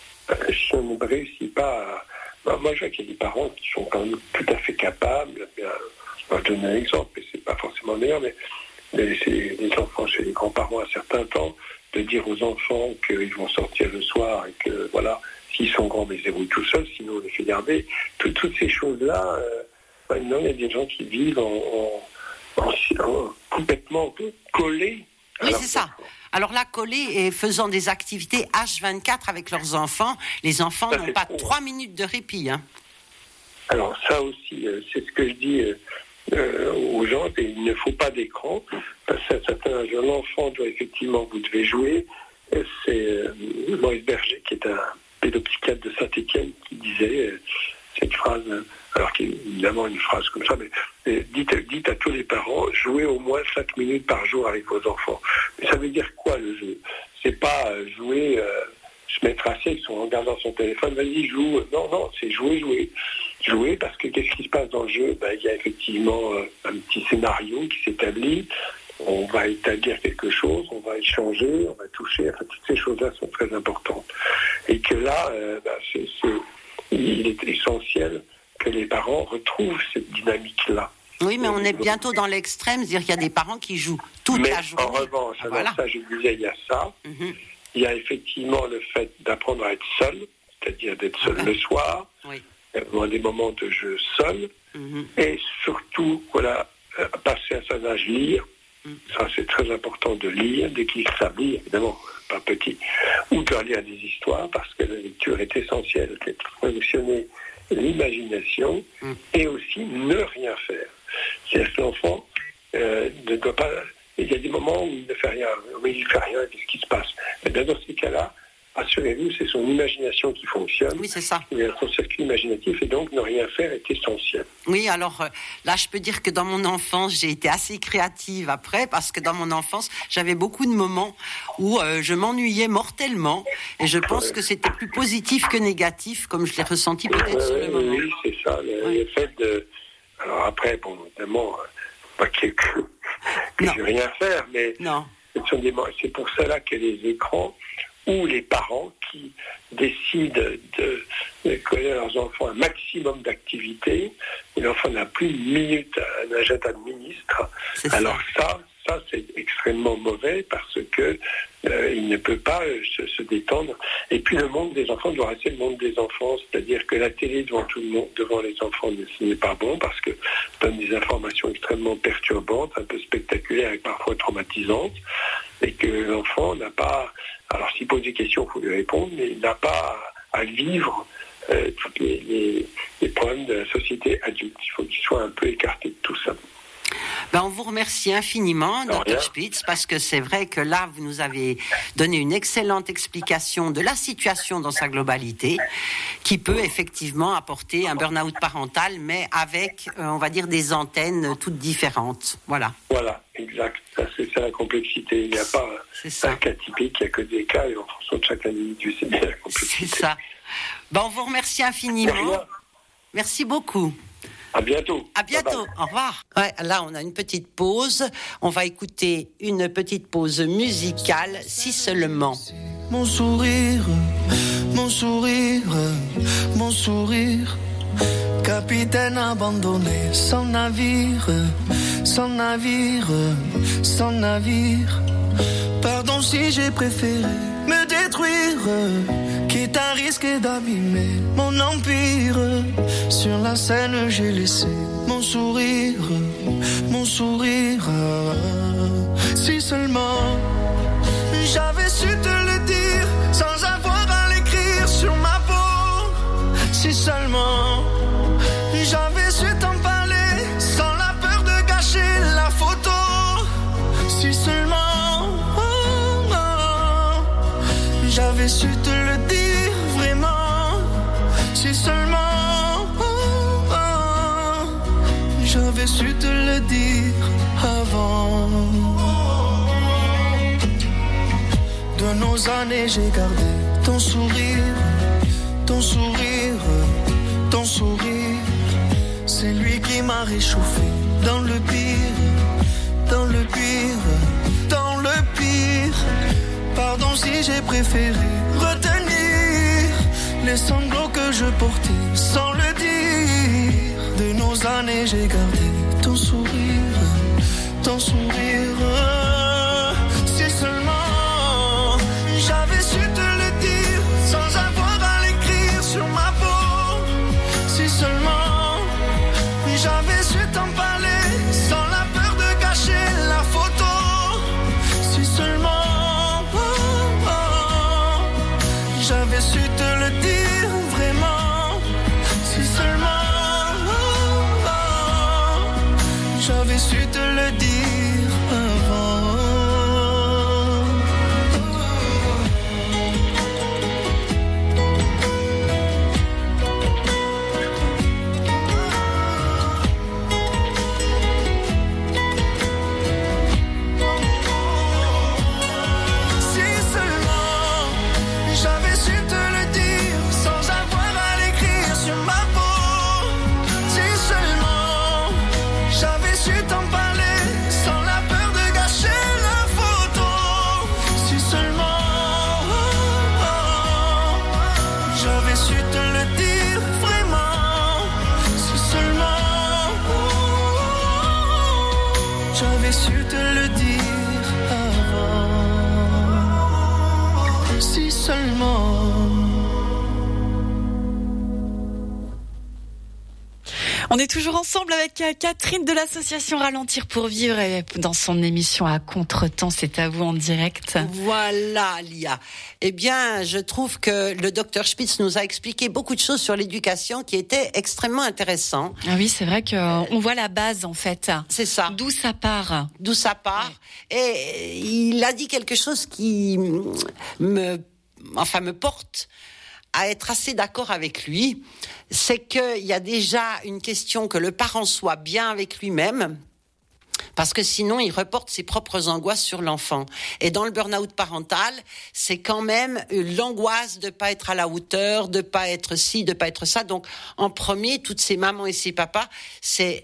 Si on ne réussit pas à... Moi, je vois qu'il y a des parents qui sont quand même tout à fait capables. Bien, je vais donner un exemple, mais c'est pas forcément le meilleur, mais, mais c'est les enfants chez les grands-parents à un certain temps, de dire aux enfants qu'ils vont sortir le soir et que, voilà, s'ils sont grands, mais ils se débrouillent tout seuls, sinon on les fait garder. Tout, toutes ces choses-là, euh, maintenant, il y a des gens qui vivent en, en, en, en complètement collés. Oui, c'est ça. Alors là, collés et faisant des activités H vingt-quatre avec leurs enfants, les enfants ça, n'ont pas trop. trois minutes de répit. Hein. Alors ça aussi, euh, c'est ce que je dis euh, euh, aux gens, et il ne faut pas d'écran, parce qu'à un certain âge, un enfant doit effectivement, vous devez jouer. C'est euh, Maurice Berger, qui est un pédopsychiatre de Saint-Étienne, qui disait euh, cette phrase, alors qu'il y a évidemment une phrase comme ça, mais euh, dites, dites à tous les parents, jouez au moins cinq minutes par jour avec vos enfants. Mais ça veut dire quoi le jeu ? C'est pas euh, jouer, euh, se mettre assis en regardant son téléphone, vas-y joue. Non, non, c'est jouer, jouer. Jouer parce que qu'est-ce qui se passe dans le jeu ? Ben, il y a effectivement euh, un petit scénario qui s'établit, on va établir quelque chose, on va échanger, on va toucher, enfin toutes ces choses-là sont très importantes. Et que là, euh, ben, c'est, c'est, il est essentiel que les parents retrouvent cette dynamique-là. Oui, mais on est bientôt dans l'extrême, c'est-à-dire qu'il y a des parents qui jouent toute mais la journée. En revanche, ah, voilà. ça je disais, il y a ça. Mm-hmm. Il y a effectivement le fait d'apprendre à être seul, c'est-à-dire d'être seul ah, le soir, oui. avoir des moments de jeu seul, mm-hmm. et surtout, voilà, passer à son âge lire. Mm. Ça, c'est très important de lire, dès qu'ils savent lire, évidemment, pas petit, ou de lire des histoires, parce que la lecture est essentielle, pour fonctionner l'imagination, mm. et aussi ne rien faire. C'est-à-dire que l'enfant euh, ne doit pas... Il y a des moments où il ne fait rien, mais il ne fait rien, qu'est-ce qui se passe ? Mais bien dans ces cas-là, assurez-vous, c'est son imagination qui fonctionne. Oui, c'est ça. Il y a son circuit imaginatif, et donc ne rien faire est essentiel. Oui, alors euh, là, je peux dire que dans mon enfance, j'ai été assez créative après, parce que dans mon enfance, j'avais beaucoup de moments où euh, je m'ennuyais mortellement, et je pense ouais. que c'était plus positif que négatif, comme je l'ai ressenti peut-être euh, sur le moment. Oui, c'est ça, le, oui. le fait de... Alors après, bon, évidemment, pas que, que, que je ne vais rien faire, mais non. Sont des, c'est pour cela que les écrans ou les parents qui décident de, de coller à leurs enfants un maximum d'activités, et l'enfant n'a plus une minute à un agent administre, alors ça, ça, c'est extrêmement mauvais parce que euh, il ne peut pas euh, se, se détendre. Et puis le monde des enfants doit rester le monde des enfants, c'est-à-dire que la télé devant tout le monde, devant les enfants, ce n'est pas bon parce que ça donne des informations extrêmement perturbantes, un peu spectaculaires et parfois traumatisantes, et que l'enfant n'a pas. Alors s'il pose des questions, il faut lui répondre, mais il n'a pas à vivre euh, tous les, les, les problèmes de la société adulte. Il faut qu'il soit un peu écarté de tout ça. Ben, on vous remercie infiniment, docteur Spitz, parce que c'est vrai que là, vous nous avez donné une excellente explication de la situation dans sa globalité, qui peut effectivement apporter un burn-out parental, mais avec, euh, on va dire, des antennes toutes différentes. Voilà. Voilà, exact. Ça, c'est ça la complexité. Il n'y a pas un cas typique, il n'y a que des cas, et en fonction de chaque individu, c'est bien la complexité. C'est ça. Ben, on vous remercie infiniment. Merci beaucoup. À bientôt. À bientôt. Bye bye. Au revoir. Ouais, là, on a une petite pause. On va écouter une petite pause musicale, si seulement. Mon sourire, mon sourire, mon sourire. Capitaine abandonné, sans navire, sans navire, sans navire. Pardon si j'ai préféré me détruire, quitte à risquer d'abîmer mon empire. Sur la scène j'ai laissé mon sourire, mon sourire. Si seulement j'avais su te le dire sans avoir à l'écrire sur ma peau. Si seulement j'avais su t'en parler sans la peur de gâcher la photo. Si seulement oh, oh, j'avais su te le dire vraiment. Si seulement oh, oh, j'avais su te le dire avant. De nos années j'ai gardé ton sourire, ton sourire, ton sourire. C'est lui qui m'a réchauffé dans le pire, dans le pire, dans le pire. Pardon si j'ai préféré retenir les sanglots que je portais sans le dire. De nos années j'ai gardé ton sourire, ton sourire. Si seulement j'avais su te le dire sans avoir à l'écrire sur ma peau. Si seulement j'avais su t'en parler sans la peur de gâcher la photo. Si seulement oh, oh, j'avais su te le dire vraiment. Si seulement oh, oh, j'avais su te le dire avant. J'avais su te le dire avant. Si seulement. On est toujours ensemble avec Catherine de l'association Ralentir pour vivre et dans son émission à Contretemps, c'est à vous en direct. Voilà, Lia. Eh bien, je trouve que le docteur Spitz nous a expliqué beaucoup de choses sur l'éducation qui étaient extrêmement intéressants. Ah oui, c'est vrai qu'on voit la base en fait. C'est ça. D'où ça part. D'où ça part. Ouais. Et il a dit quelque chose qui me, enfin, me porte à être assez d'accord avec lui, c'est qu'il y a déjà une question que le parent soit bien avec lui-même, parce que sinon il reporte ses propres angoisses sur l'enfant. Et dans le burn-out parental, c'est quand même l'angoisse de pas être à la hauteur, de pas être ci, de pas être ça. Donc en premier, toutes ces mamans et ces papas, c'est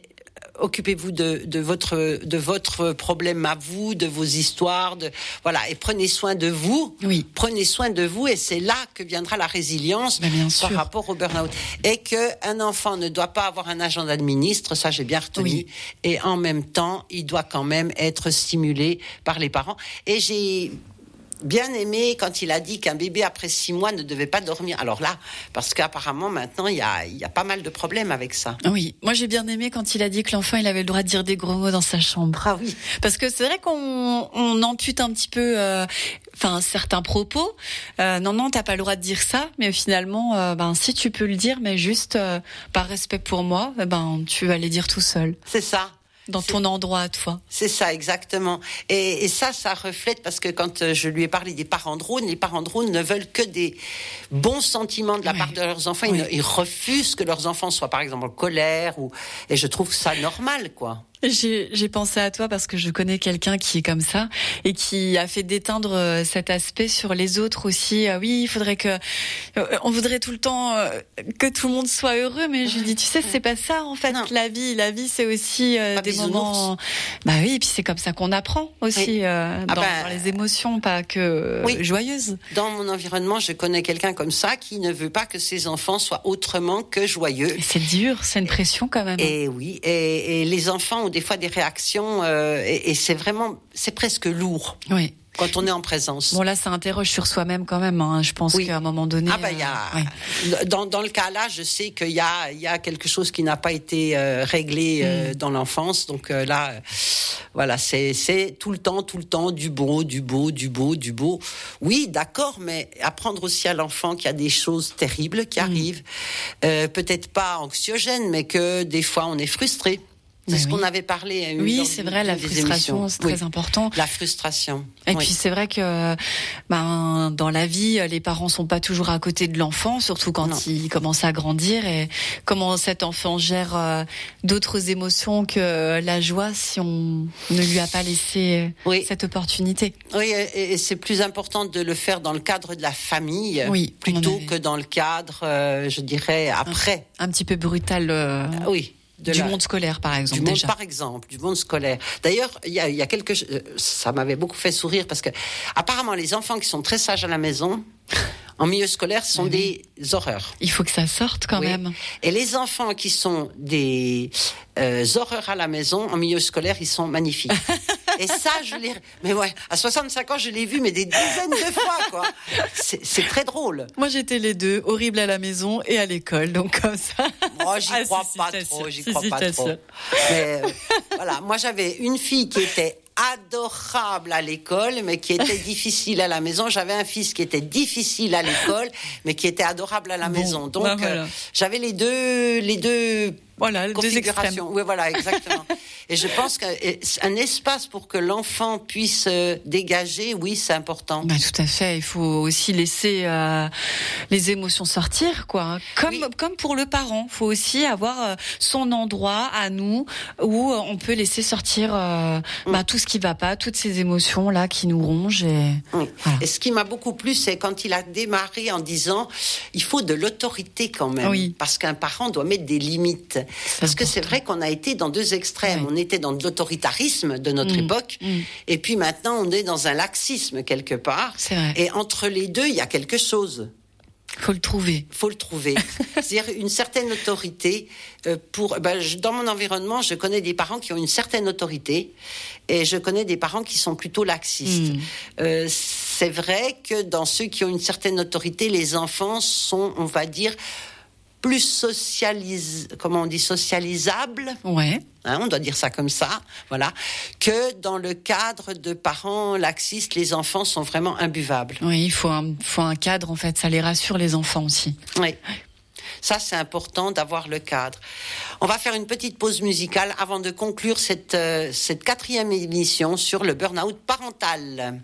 occupez-vous de, de votre de votre problème à vous, de vos histoires, de voilà, et prenez soin de vous. Oui. Prenez soin de vous, et c'est là que viendra la résilience ben bien par sûr. rapport au burn-out. Et que un enfant ne doit pas avoir un agenda de ministre, ça j'ai bien retenu. Oui. Et en même temps, il doit quand même être stimulé par les parents. Et j'ai bien aimé quand il a dit qu'un bébé après six mois ne devait pas dormir. Alors là, parce qu'apparemment maintenant il y a, il y a pas mal de problèmes avec ça. Oui, moi j'ai bien aimé quand il a dit que l'enfant il avait le droit de dire des gros mots dans sa chambre. Ah oui. Parce que c'est vrai qu'on on ampute un petit peu, euh, enfin certains propos. Euh, non non, t'as pas le droit de dire ça, mais finalement, euh, ben si tu peux le dire, mais juste euh, par respect pour moi, eh ben tu vas les dire tout seul. C'est ça. Dans c'est, ton endroit à toi. C'est ça, exactement. Et, et ça, ça reflète, parce que quand je lui ai parlé des parents drones, les parents drones ne veulent que des bons sentiments de la oui. part de leurs enfants. Oui. Ils, ils refusent que leurs enfants soient, par exemple, en colère. Ou... Et je trouve ça normal, quoi. J'ai, j'ai pensé à toi parce que je connais quelqu'un qui est comme ça et qui a fait déteindre cet aspect sur les autres aussi. Ah oui, il faudrait que, on voudrait tout le temps que tout le monde soit heureux, mais je lui dis, tu sais, c'est pas ça en fait. Non. La vie, la vie, c'est aussi euh, des moments. Bah oui, et puis c'est comme ça qu'on apprend aussi oui. euh, ah dans, bah... dans les émotions, pas que oui. joyeuses. Dans mon environnement, je connais quelqu'un comme ça qui ne veut pas que ses enfants soient autrement que joyeux. Et c'est dur, c'est une pression quand même. Et oui, et, et les enfants ont des fois des réactions euh, et, et c'est vraiment, c'est presque lourd. Oui. Quand on est en présence. Bon là, ça interroge sur soi-même quand même. Hein. Je pense oui. qu'à un moment donné. Ah bah il y a. Euh, oui. Dans dans le cas là, je sais qu'il y a il y a quelque chose qui n'a pas été euh, réglé euh, mm. dans l'enfance. Donc euh, là, euh, voilà, c'est c'est tout le temps, tout le temps du beau, du beau, du beau, du beau. Oui, d'accord, mais apprendre aussi à l'enfant qu'il y a des choses terribles qui mm. arrivent, euh, peut-être pas anxiogènes, mais que des fois on est frustré. C'est oui. ce qu'on avait parlé. À une oui, c'est vrai, la frustration, émissions. c'est oui. très important. La frustration. Et oui. puis c'est vrai que, ben, dans la vie, les parents sont pas toujours à côté de l'enfant, surtout quand non. il commence à grandir. Et comment cet enfant gère euh, d'autres émotions que la joie si on ne lui a pas laissé oui. cette opportunité. Oui, et, et c'est plus important de le faire dans le cadre de la famille, oui, plutôt que dans le cadre, euh, je dirais, après. Un, un petit peu brutal. Euh... Oui. De du la... monde scolaire, par exemple. Du monde, déjà. par exemple, du monde scolaire. D'ailleurs, il y a, il y a quelque chose, ça m'avait beaucoup fait sourire parce que, apparemment, les enfants qui sont très sages à la maison, en milieu scolaire, sont oui. des horreurs. Il faut que ça sorte quand oui. même. Et les enfants qui sont des euh, horreurs à la maison, en milieu scolaire, ils sont magnifiques. Et ça, je l'ai. Mais ouais, à soixante-cinq ans, je l'ai vu, mais des dizaines de fois, quoi. C'est, c'est très drôle. Moi, j'étais les deux, horrible à la maison et à l'école, donc comme ça. Moi, j'y ah, crois si, pas si, trop, si, j'y si, crois si, pas si, trop. si. Mais euh, voilà, moi, j'avais une fille qui était adorable à l'école, mais qui était difficile à la maison. J'avais un fils qui était difficile à l'école, mais qui était adorable à la bon, maison. Donc, bah voilà. euh, j'avais les deux, les deux. Voilà, les deux extrêmes. Oui, voilà, exactement. Et je pense qu'un espace pour que l'enfant puisse euh, dégager, oui, c'est important. Bah, tout à fait. Il faut aussi laisser euh, les émotions sortir, quoi. Comme oui. comme pour le parent, il faut aussi avoir euh, son endroit à nous où on peut laisser sortir euh, mm. bah, tout ce qui va pas, toutes ces émotions là qui nous rongent. Et, oui. voilà. Et ce qui m'a beaucoup plu, c'est quand il a démarré en disant, il faut de l'autorité quand même, oui. parce qu'un parent doit mettre des limites. C'est Parce important. Que c'est vrai qu'on a été dans deux extrêmes. Oui. On était dans de l'autoritarisme de notre mmh. époque, mmh. et puis maintenant on est dans un laxisme quelque part. C'est vrai. Et entre les deux, il y a quelque chose. Faut le trouver. Faut le trouver. C'est-à-dire une certaine autorité. Euh, pour, ben, je, dans mon environnement, je connais des parents qui ont une certaine autorité, et je connais des parents qui sont plutôt laxistes. Mmh. Euh, c'est vrai que dans ceux qui ont une certaine autorité, les enfants sont, on va dire, plus socialis... comment on dit, socialisables. Ouais. Hein, on doit dire ça comme ça, voilà. Que dans le cadre de parents laxistes, les enfants sont vraiment imbuvables. Oui, il faut un, faut un cadre, en fait. Ça les rassure, les enfants aussi. Oui. Ça, c'est important d'avoir le cadre. On va faire une petite pause musicale avant de conclure cette, euh, cette quatrième émission sur le burn-out parental.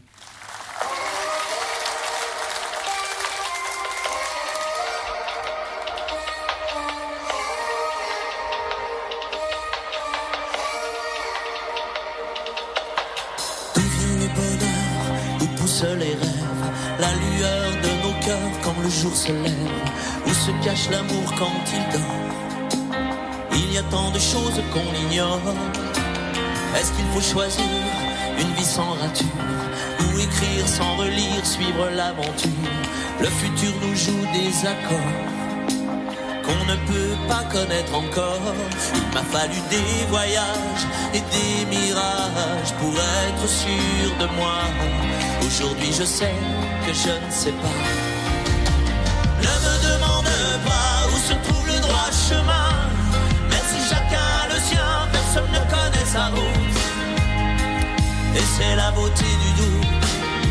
Les rêves, la lueur de nos cœurs quand le jour se lève, où se cache l'amour quand il dort. Il y a tant de choses qu'on ignore. Est-ce qu'il faut choisir une vie sans rature, ou écrire sans relire, suivre l'aventure? Le futur nous joue des accords qu'on ne peut pas connaître encore. Il m'a fallu des voyages et des mirages pour être sûr de moi. Aujourd'hui je sais que je ne sais pas. Ne me demande pas où se trouve le droit chemin. Même si chacun a le sien, personne ne connaît sa route. Et c'est la beauté du doute.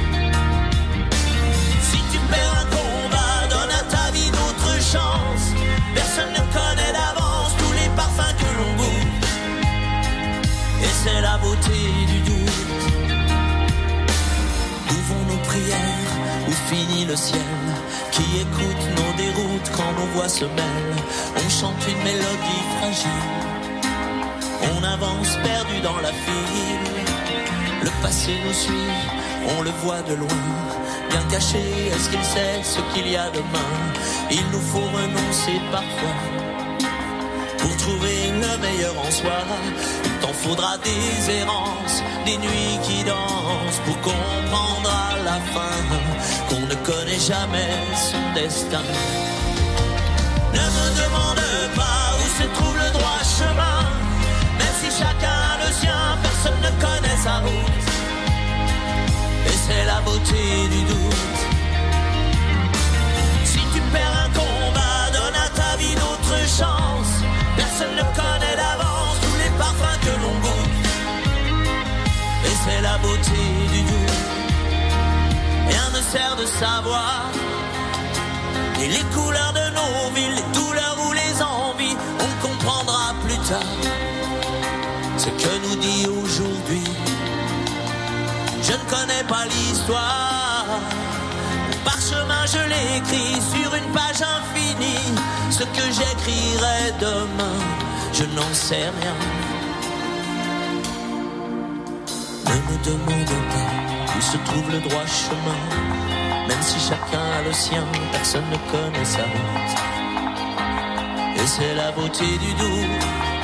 Si tu perds un combat, donne à ta vie d'autres chances. Personne ne connaît d'avance tous les parfums que l'on goûte. Et c'est la beauté du doute. Où vont nos prières? Où finit le ciel? Qui écoute nos déroutes quand nos voix se mêlent? On chante une mélodie fragile. On avance perdu dans la file. Le passé nous suit, on le voit de loin. Bien caché, est-ce qu'il sait ce qu'il y a demain? Il nous faut renoncer parfois pour trouver le meilleur en soi. Il t'en faudra des errances, des nuits qui dansent pour comprendre à la fin qu'on ne connaît jamais son destin. Ne me demande pas où se trouve le droit chemin. Même si chacun a le sien, personne ne connaît sa route. Et c'est la beauté du doute. Si tu perds un combat, donne à ta vie d'autres chances. Personne ne connaît d'avance tous les parfums que l'on goûte. Et c'est la beauté du doute. Rien ne sert de savoir. Et les couleurs de nos villes, les douleurs ou les envies, on comprendra plus tard ce que nous dit aujourd'hui. Je ne connais pas l'histoire. Parchemin, je l'écris sur une page infinie. Ce que j'écrirai demain, je n'en sais rien. Ne me demande pas où se trouve le droit chemin. Même si chacun a le sien, personne ne connaît sa route. Et c'est la beauté du doute.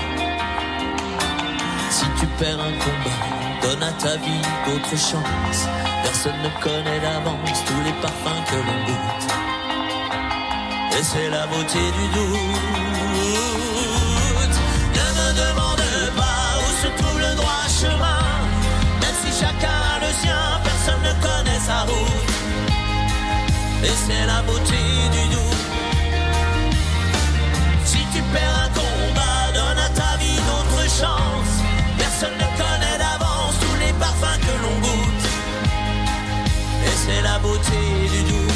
Si tu perds un combat, donne à ta vie d'autres chances. Personne ne connaît d'avance tous les parfums que l'on goûte. Et c'est la beauté du doute. Ne me demande pas où se trouve le droit chemin. Même si chacun a le sien, personne ne connaît sa route. Et c'est la beauté du doute. Si tu perds un combat, donne à ta vie d'autres chances. Personne ne connaît d'avance tous les parfums que l'on goûte. Et c'est la beauté du doute.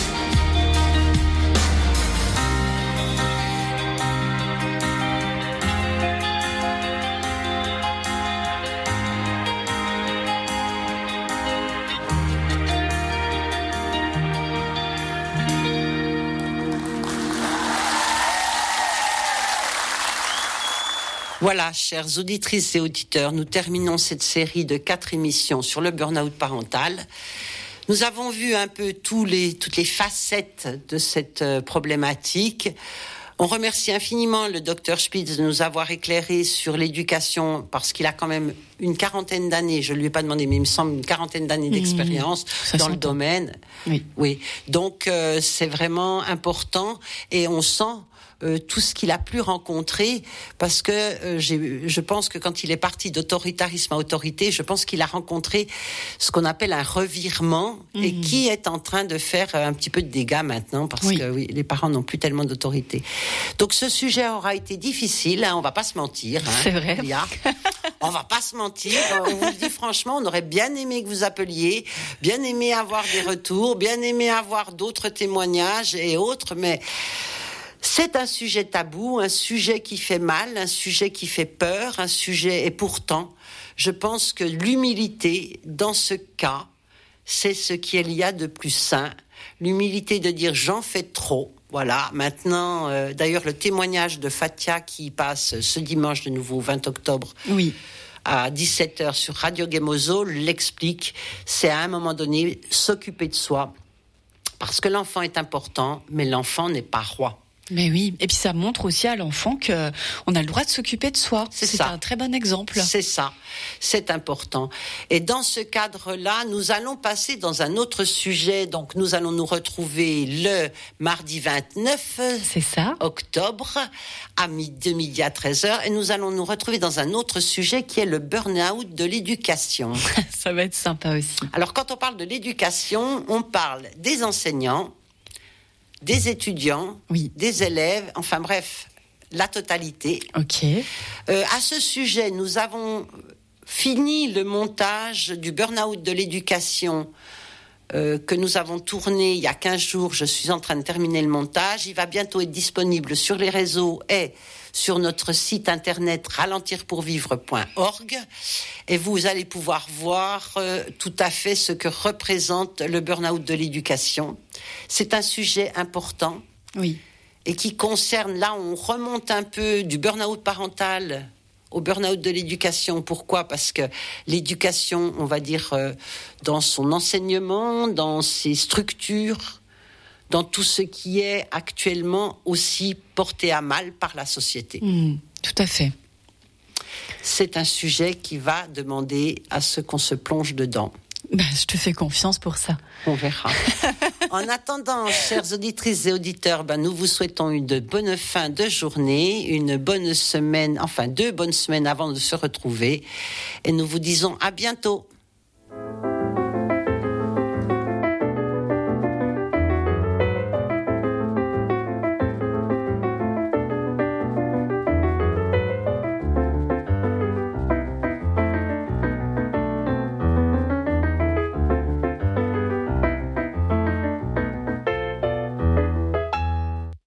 Voilà, chères auditrices et auditeurs, nous terminons cette série de quatre émissions sur le burn-out parental. Nous avons vu un peu tous les, toutes les facettes de cette euh, problématique. On remercie infiniment le docteur Spitz de nous avoir éclairé sur l'éducation, parce qu'il a quand même une quarantaine d'années, je ne lui ai pas demandé, mais il me semble une quarantaine d'années d'expérience mmh, dans le domaine. Oui. Oui. Donc, euh, c'est vraiment important et on sent Euh, tout ce qu'il a pu rencontrer, parce que euh, j'ai, je pense que quand il est parti d'autoritarisme à autorité, je pense qu'il a rencontré ce qu'on appelle un revirement, mmh. et qui est en train de faire un petit peu de dégâts maintenant, parce oui. que oui, les parents n'ont plus tellement d'autorité. Donc ce sujet aura été difficile, hein, on va pas se mentir. Hein, C'est vrai. Léa. On va pas se mentir, on vous le dit franchement, on aurait bien aimé que vous appeliez, bien aimé avoir des retours, bien aimé avoir d'autres témoignages et autres, mais c'est un sujet tabou, un sujet qui fait mal, un sujet qui fait peur, un sujet... Et pourtant, je pense que l'humilité, dans ce cas, c'est ce qu'il y a de plus sain. L'humilité de dire « j'en fais trop ». Voilà, maintenant, euh, d'ailleurs, le témoignage de Fatia qui passe ce dimanche de nouveau, vingt octobre, oui. à dix-sept heures sur Radio Gemozo, l'explique. C'est à un moment donné, s'occuper de soi. Parce que l'enfant est important, mais l'enfant n'est pas roi. Mais oui, et puis ça montre aussi à l'enfant que on a le droit de s'occuper de soi. C'est, c'est ça. un très bon exemple. C'est ça, c'est important. Et dans ce cadre-là, nous allons passer dans un autre sujet. Donc, nous allons nous retrouver le mardi vingt-neuf c'est ça. octobre à midi, de midi à treize heures. Et nous allons nous retrouver dans un autre sujet qui est le burn-out de l'éducation. Ça va être sympa aussi. Alors, quand on parle de l'éducation, on parle des enseignants, des étudiants, oui. des élèves, enfin bref, la totalité. Ok. Euh, à ce sujet, nous avons fini le montage du burn-out de l'éducation euh, que nous avons tourné il y a quinze jours. Je suis en train de terminer le montage. Il va bientôt être disponible sur les réseaux et sur notre site internet ralentir pour vivre point org. Et vous allez pouvoir voir euh, tout à fait ce que représente le burn-out de l'éducation. C'est un sujet important. Oui. Et qui concerne, là, on remonte un peu du burn-out parental au burn-out de l'éducation. Pourquoi ? Parce que l'éducation, on va dire, euh, dans son enseignement, dans ses structures, dans tout ce qui est actuellement aussi porté à mal par la société. Mmh, tout à fait. C'est un sujet qui va demander à ce qu'on se plonge dedans. Ben, je te fais confiance pour ça. On verra. En attendant, chères auditrices et auditeurs, ben, nous vous souhaitons une bonne fin de journée, une bonne semaine, enfin deux bonnes semaines avant de se retrouver. Et nous vous disons à bientôt.